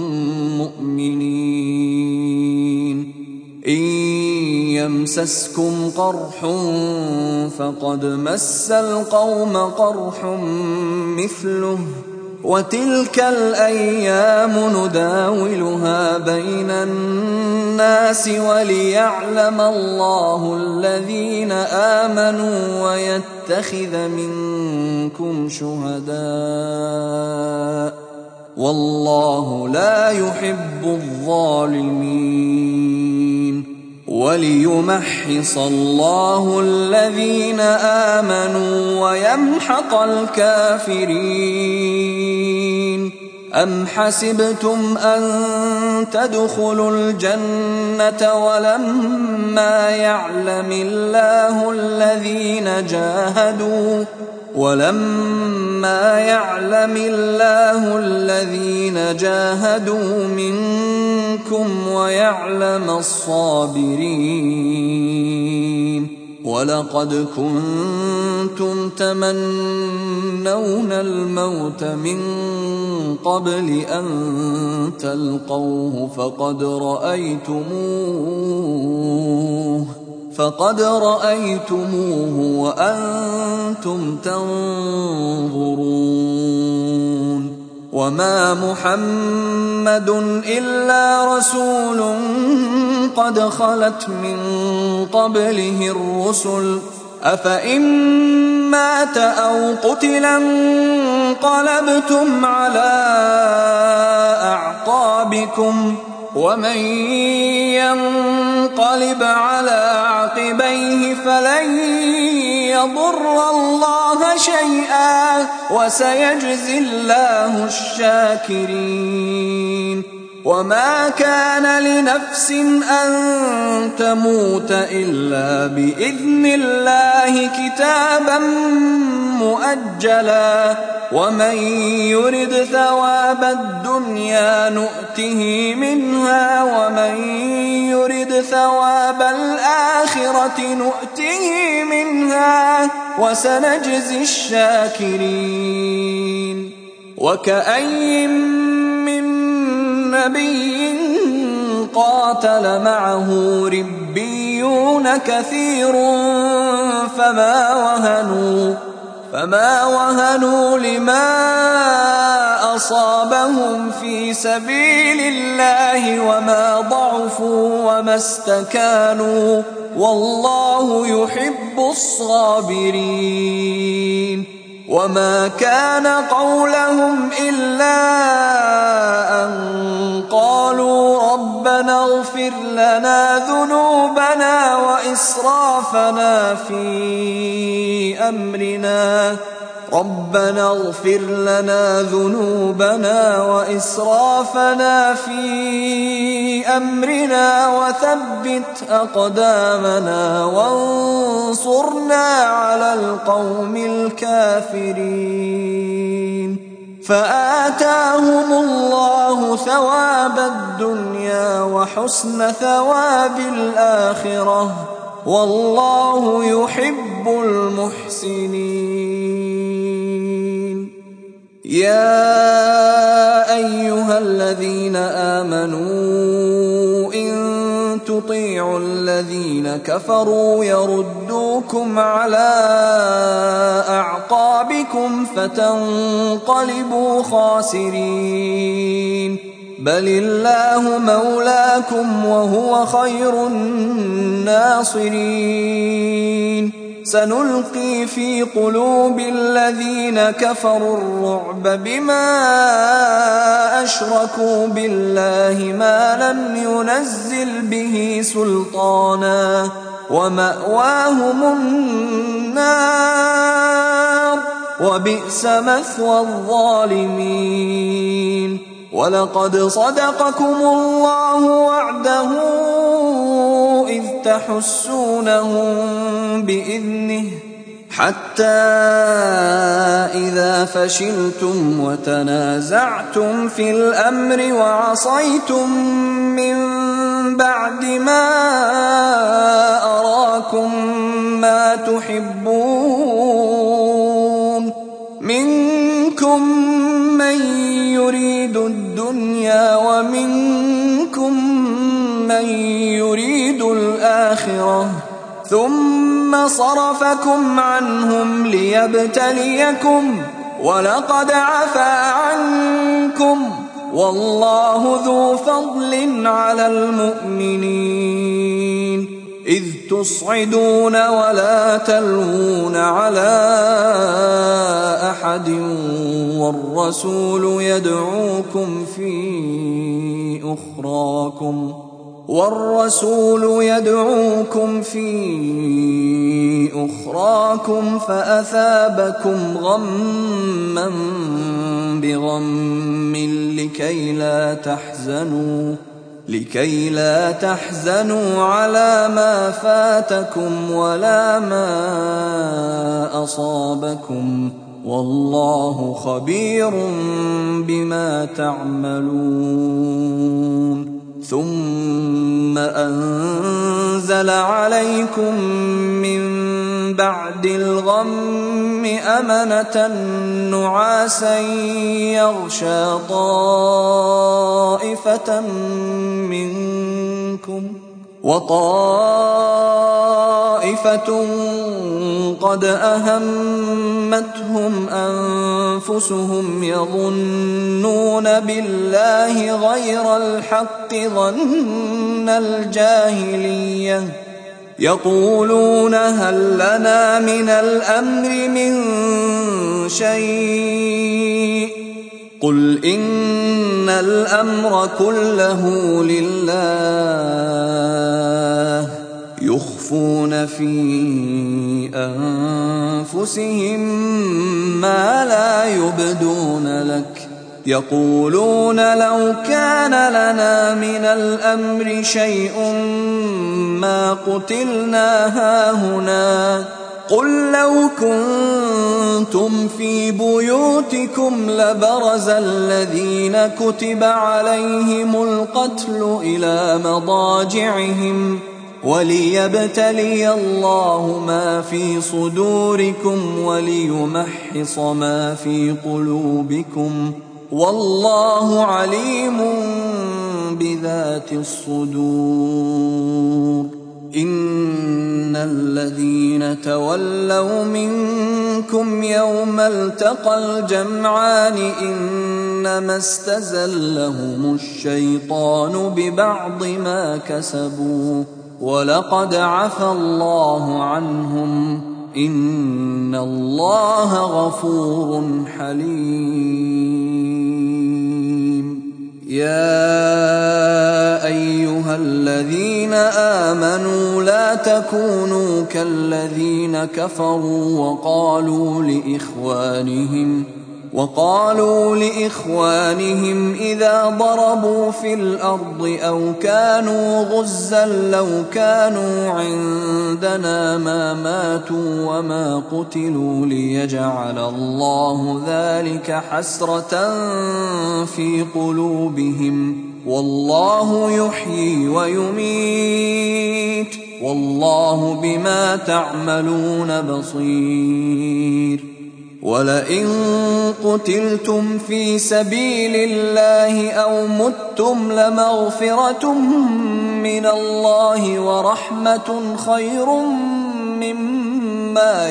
مؤمنين إن يمسسكم قرح فقد مس القوم قرح مثله وتلك الأيام نداولها بين الناس وليعلم الله الذين آمنوا ويتخذ منكم شهداء والله لا يحب الظالمين وليمحص الله الذين آمنوا ويمحق الكافرين أم حسبتم أن تدخلوا الجنة ولما يعلم الله الذين جاهدوا منكم ويعلم الصابرين ولقد كنتم تمنون الموت من قبل أن تلقوه فقد رأيتموه وأنتم تنظرون وما محمد إلا رسول قد خلت من قبله الرسل أفإن مات أو قتلا انقلبتم على أعقابكم ومن ينقلب على عقبيه فلن يضر الله شيئا وسيجزي الله الشاكرين وما كان لنفس أن تموت إلا بإذن الله كتابا مؤجلا ومن يرد ثواب الدنيا نؤته منها ومن يرد ثواب الآخرة نؤته منها وسنجزي الشاكرين وكأي من نبي قاتل معه ربيون كثير فما وهنوا لما أصابهم في سبيل الله وما ضعفوا وما استكانوا والله يحب الصابرين. وما كان قولهم إلا أن قالوا ربنا اغفر لنا ذنوبنا وإسرافنا في أمرنا وثبت أقدامنا وانصرنا على القوم الكافرين. فآتاهم الله ثواب الدنيا وحسن ثواب الآخرة والله يحب المحسنين. يا أيها الذين آمنوا إن تطيعوا الذين كفروا يردوكم على أعقابكم فتنقلبوا خاسرين. بل الله مولاكم وهو خير الناصرين. سنلقي في قلوب الذين كفروا الرعب بما أشركوا بالله ما لم ينزل به سلطانا ومأواهم النار وبئس مثوى الظالمين. ولقد صدقكم الله وعده إذ تحسونهم بإذنه حتى إذا فشلتم وتنازعتم في الأمر وعصيتم من بعد ما أراكم ما تحبون منكم من يريد الدنيا ومنكم من يريد الآخرة ثم صرفكم عنهم ليبتليكم ولقد عفا عنكم والله ذو فضل على المؤمنين. إذ تصعدون ولا تلوون على أحد والرسول يدعوكم في أخراكم فأثابكم غما بغم لكي لا تحزنوا على ما فاتكم ولا ما أصابكم والله خبير بما تعملون. ثم أنزل عليكم من بعد الغم أمنة نعاسا يغشى طائفة منكم وطائفة قد أهمتهم أنفسهم يظنون بالله غير الحق ظن الجاهلية يقولون هل لنا من الأمر من شيء قل إن الأمر كله لله يخفون في أنفسهم ما لا يبدون لك يقولون لو كان لنا من الأمر شيء ما قتلنا هاهنا قل لو كنتم في بيوتكم لبرز الذين كتب عليهم القتل إلى مضاجعهم وليبتلي الله ما في صدوركم وليمحص ما في قلوبكم والله عليم بذات الصدور. إن الذين تولوا منكم يوم التقى الجمعان إنما استزلهم الشيطان ببعض ما كسبوا ولقد عفى الله عنهم إن الله غفور حليم. يا أيها الذين آمنوا لا تكونوا كالذين كفروا وقالوا لإخوانهم إذا ضربوا في الأرض أو كانوا غزا لو كانوا عندنا ما ماتوا وما قتلوا ليجعل الله ذلك حسرة في قلوبهم والله يحيي ويميت والله بما تعملون بصير. ولئن قتلتم في سبيل الله أو متم لمغفرة من الله ورحمة خير مما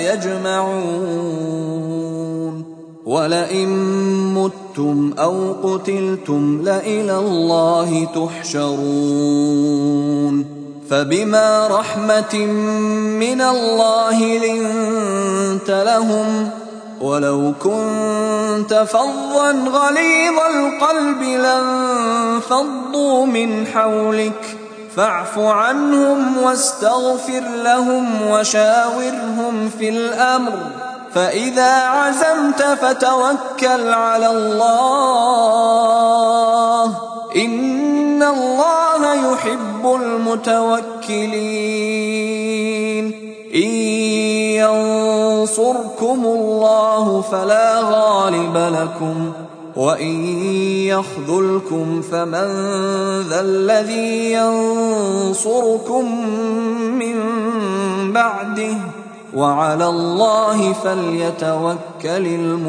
يجمعون. ولئن متم أو قتلتم لإلى الله تحشرون. فبما رحمة من الله لنت لهم ولو كنت فظا غليظ القلب لانفضوا من حولك فاعف عنهم واستغفر لهم وشاورهم في الأمر فإذا عزمت فتوكل على الله إن الله يحب المتوكلين. إن ينصركم الله فلا غالب لكم وإن يخذلكم فمن ذا الذي ينصركم من بعده وعلى الله فليتوكل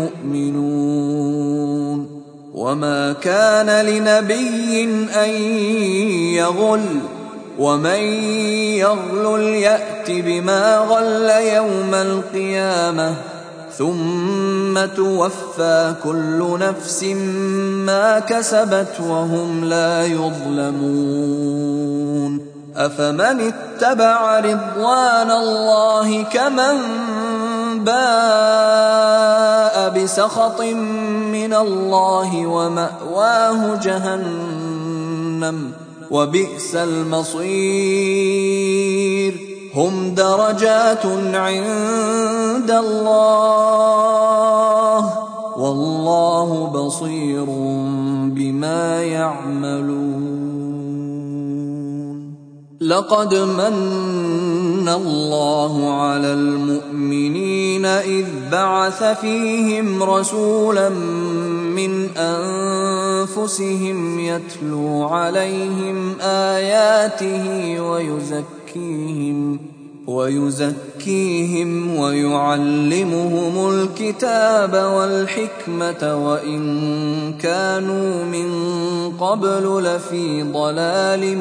المؤمنون. وما كان لنبي أن يغل ومن يغلل يأت بما غل يوم القيامة ثم توفى كل نفس ما كسبت وهم لا يظلمون. أفمن اتبع رضوان الله كمن باء بسخط من الله ومأواه جهنم وبئس المصير. هم درجات عند الله والله بصير بما يعملون. لقد من الله على المؤمنين إذ بعث فيهم رسولا من أنفسهم يتلو عليهم آياته ويزكيهم ويعلمهم الكتاب والحكمة وإن كانوا من قبل لفي ضلال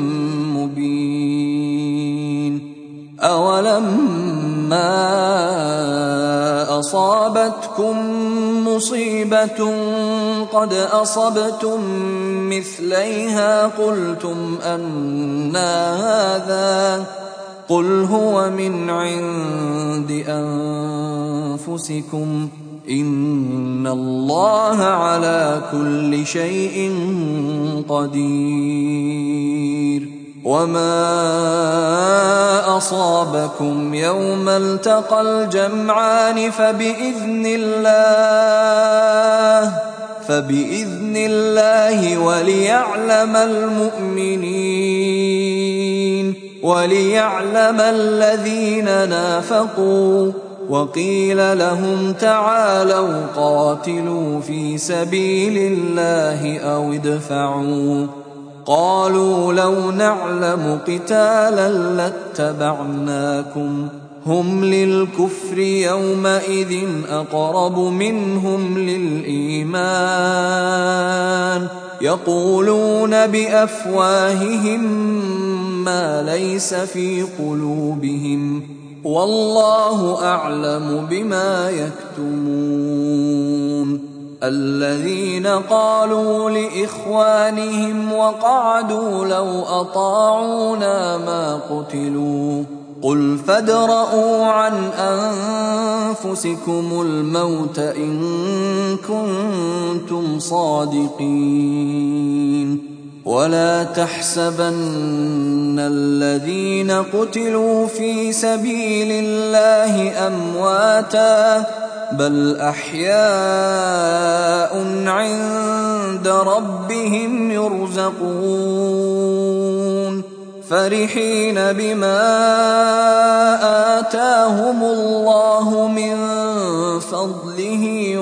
مبين. أولما أصابتكم مصيبة قد أصبتم مثليها قلتم أنى هذا قل هو من عند أنفسكم إن الله على كل شيء قدير. وما أصابكم يوم التقى الجمعان فبإذن الله وليعلم الذين نافقوا. وقيل لهم تعالوا قاتلوا في سبيل الله أو ادفعوا قالوا لو نعلم قتالا لاتبعناكم هم للكفر يومئذ أقرب منهم للإيمان يقولون بأفواههم ما ليس في قلوبهم والله أعلم بما يكتمون. الذين قالوا لإخوانهم وقعدوا لو أطاعونا ما قتلوا قل فادرءوا عن أنفسكم الموت إن كنتم صادقين. ولا تحسبن الذين قتلوا في سبيل الله أمواتا بل أحياء عند ربهم يرزقون فرحين بما آتاهم الله من فضله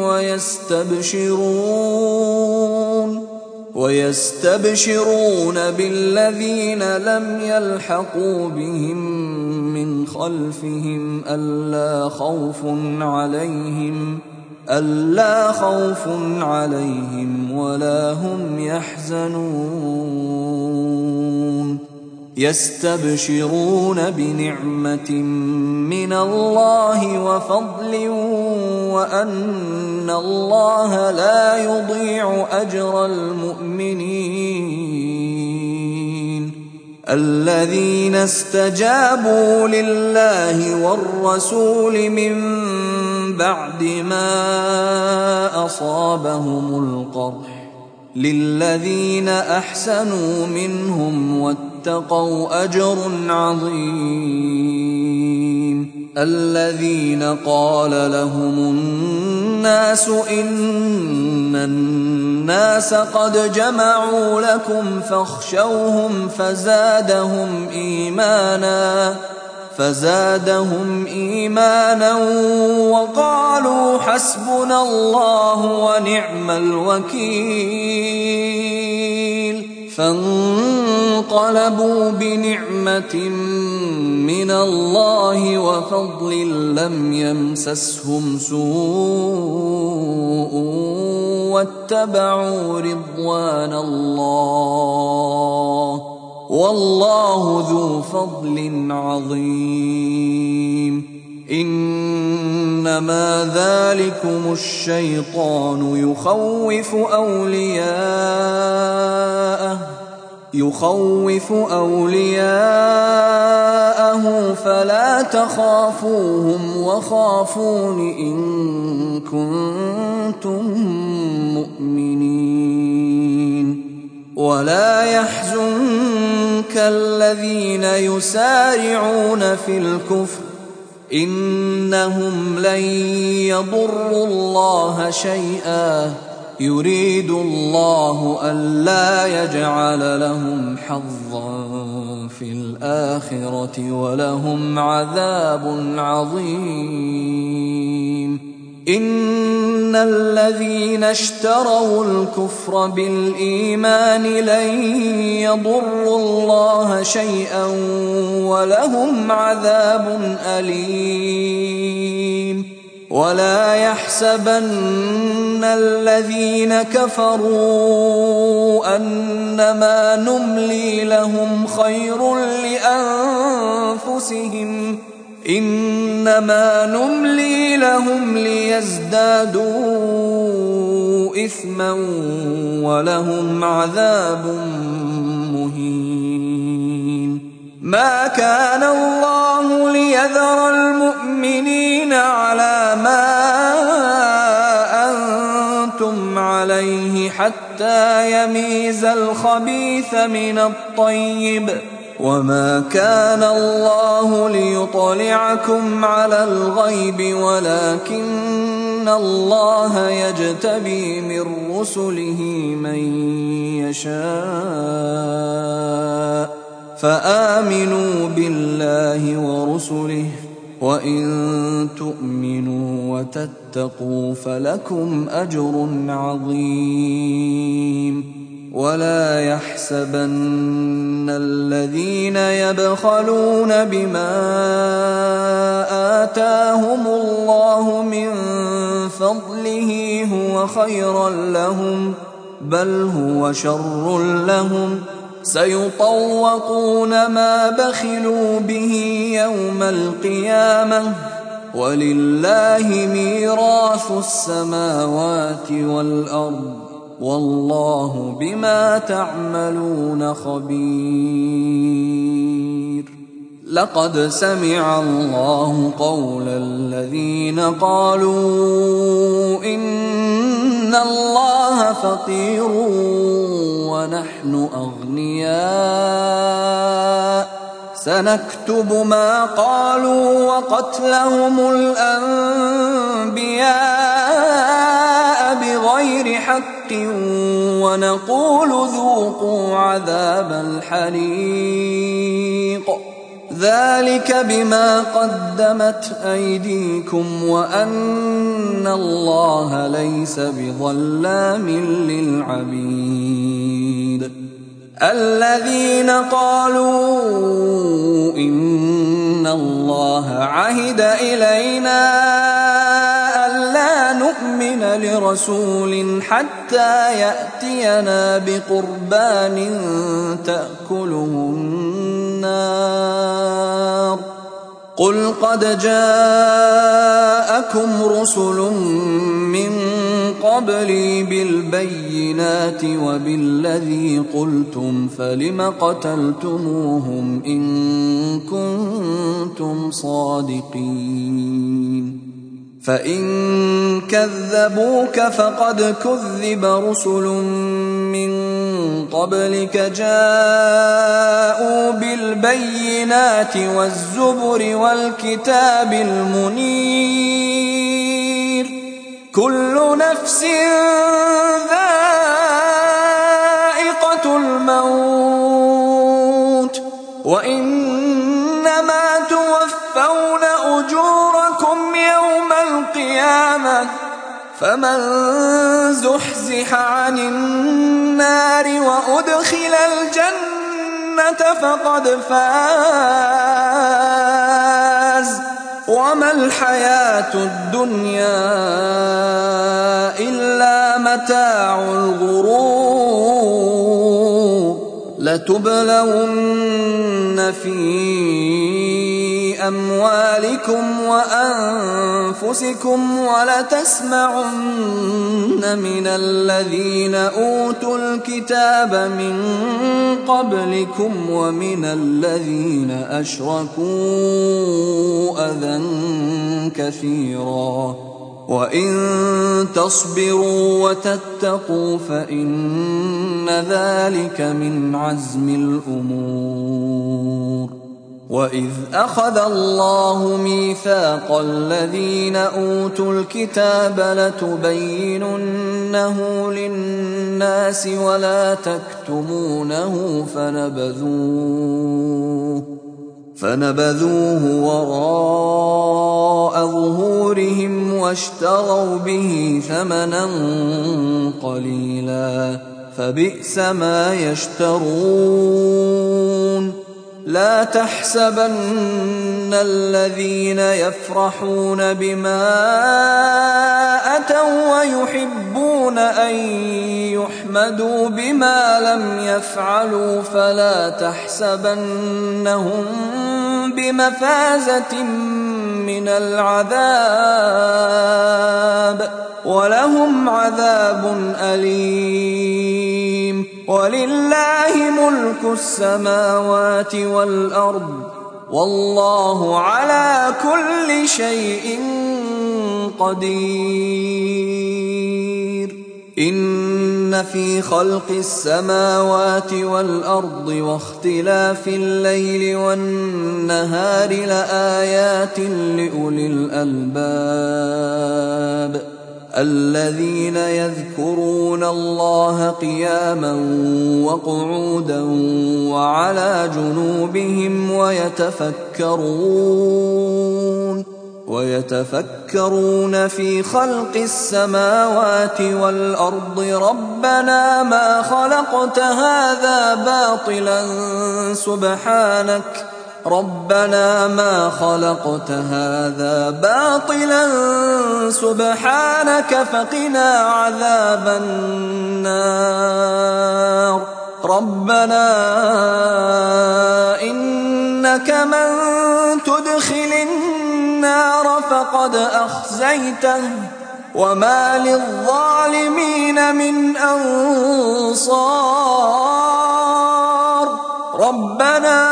ويستبشرون بالذين لم يلحقوا بهم من خلفهم ألا خوف عليهم ولا هم يحزنون. يستبشرون بنعمة من الله وفضل وأن الله لا يضيع أجر المؤمنين. الذين استجابوا لله والرسول من بعد ما أصابهم القرح للذين أحسنوا منهم واتقوا أجر عظيم. الذين قال لهم الناس إن الناس قد جمعوا لكم فاخشوهم فزادهم إيمانا وقالوا حسبنا الله ونعم الوكيل. فانقلبوا بنعمة من الله وفضل لم يمسسهم سوء واتبعوا رضوان الله والله ذو فضل عظيم. إنما ذلكم الشيطان يخوف أولياءه فلا تخافوهم وخافون إن كنتم مؤمنين. ولا يحزنك الذين يسارعون في الكفر إنهم لن يضروا الله شيئا يريد الله ألا يجعل لهم حظا في الآخرة ولهم عذاب عظيم. إن الذين اشتروا الكفر بالإيمان لن يضروا الله شيئا ولهم عذاب أليم. ولا يحسبن الذين كفروا أنما نملي لهم خير لأنفسهم إنما نملي لهم ليزدادوا إثما ولهم عذاب مهين. ما كان الله ليذر المؤمنين على ما أنتم عليه حتى يميز الخبيث من الطيب وما كان الله ليطلعكم على الغيب ولكن الله يجتبي من رسله من يشاء فآمنوا بالله ورسله وإن تؤمنوا وتتقوا فلكم أجر عظيم. ولا يحسبن الذين يبخلون بما آتاهم الله من فضله هو خيرا لهم بل هو شر لهم سيطوقون ما بخلوا به يوم القيامة ولله ميراث السماوات والأرض والله بما تعملون خبير. لقد سمع الله قول الذين قالوا إن الله فقير ونحن أغنياء سنكتب ما قالوا وقتلهم الأنبياء بغير حق ونقول ذوقوا عذاب الحريق ذلك بما قدمت أيديكم وأن الله ليس بظلام للعبيد. الذين قالوا إن الله عهد إلينا ألا نؤمن لرسول حتى يأتينا بقربان تأكله النار قل قد جاءكم رسل من قبلي بالبينات وبالذي قلتم فلم قتلتموهم إن كنتم صادقين. فإن كذبوك فقد كذب رسل من قبلك جاءوا بالبينات والزبر والكتاب المنير كل نفس ذائقة الموت وإنما توفون أجوركم يوم القيامة فمن زحزح عن النار وأدخل الجنة فقد فاز وما الحياة الدنيا إلا متاع الغرور. لتبلون في أموالكم وأنفسكم ولتسمعن من الذين أوتوا الكتاب من قبلكم ومن الذين أشركوا أذى كثيرا وإن تصبروا وتتقوا فإن ذلك من عزم الأمور. وإذ أخذ الله ميثاق الذين أوتوا الكتاب لتبيننه للناس ولا تكتمونه فنبذوه وراء ظهورهم واشتروا به ثمنا قليلا فبئس ما يشترون. لا تحسبن الذين يفرحون بما أتوا ويحبون أن يحمدوا بما لم يفعلوا فلا تحسبنهم بمفازة من العذاب ولهم عذاب أليم. ولله ملك السماوات والأرض والله على كل شيء قدير. إن في خلق السماوات والأرض واختلاف الليل والنهار لآيات لأولي الألباب الذين يذكرون الله قياما وقعودا وعلى جنوبهم ويتفكرون في خلق السماوات والأرض ربنا ما خلقت هذا باطلا سبحانك فقنا عذاب النار. ربنا إنك من تدخل النار فقد أخزيته وما للظالمين من أنصار ربنا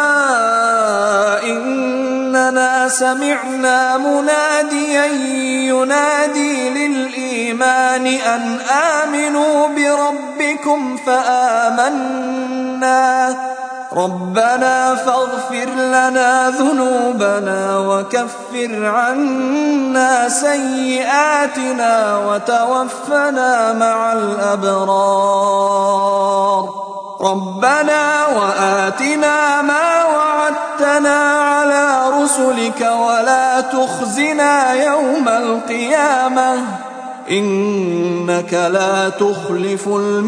إننا سمعنا مناديا ينادي للإيمان أن آمنوا بربكم فآمنا ربنا فاغفر لنا ذنوبنا وكفر عنا سيئاتنا وتوفنا مع الأبرار ربنا وآتنا ما وعدتنا على رسلك ولا تخزنا يوم القيامة إنك لا تخلف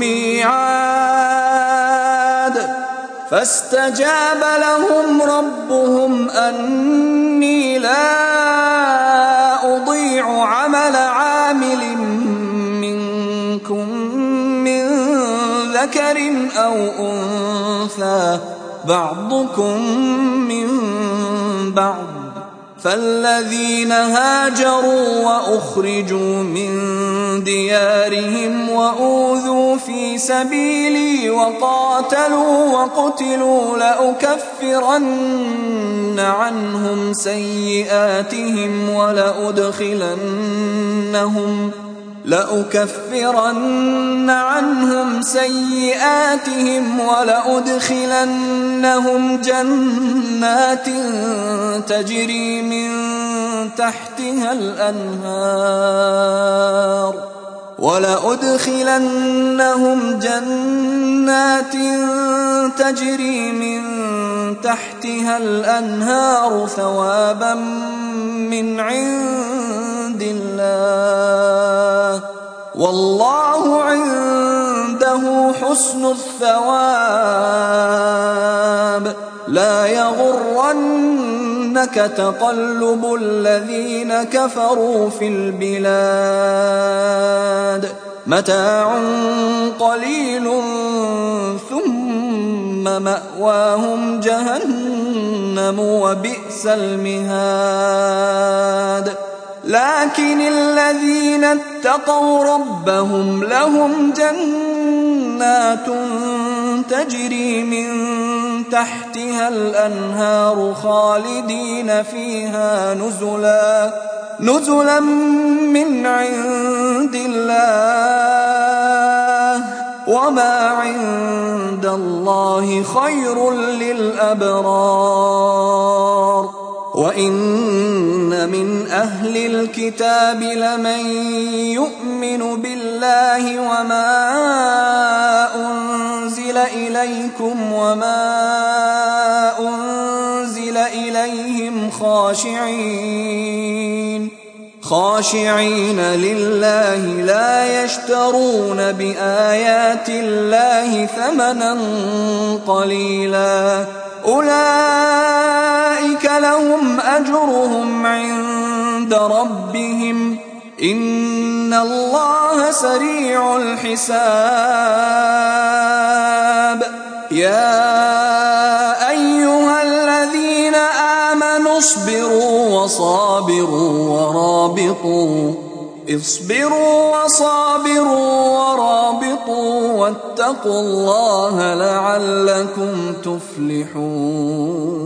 الميعاد فاستجاب لهم ربهم أني لا أضيع عمل عامل منكم من ذكر أو أنثى بعضكم من بعض فالذين هاجروا وأخرجوا من ديارهم وأوذوا في سبيلي وقاتلوا وقتلوا لأكفرن عنهم سيئاتهم ولأدخلنهم جنات تجري من تحتها الأنهار ثوابا من عند الله والله عنده حسن الثواب لا يغرنك تقلب الذين كفروا في البلاد متاع قليل ثم مأواهم جهنم وبئس المهاد لكن الذين اتقوا ربهم لهم جنات تجري من تحتها الأنهار خالدين فيها نزلا من عند الله وما عند الله خير للأبرار وإن من أهل الكتاب لمن يؤمن بالله وما أنزل إليكم وما أنزل إليهم خاشعين لله لا يشترون بآيات الله ثمنا قليلا أولئك لهم أجرهم عند ربهم إن الله سريع الحساب يا أيها الذين آمنوا اصبروا وصابروا ورابطوا واتقوا الله لعلكم تفلحون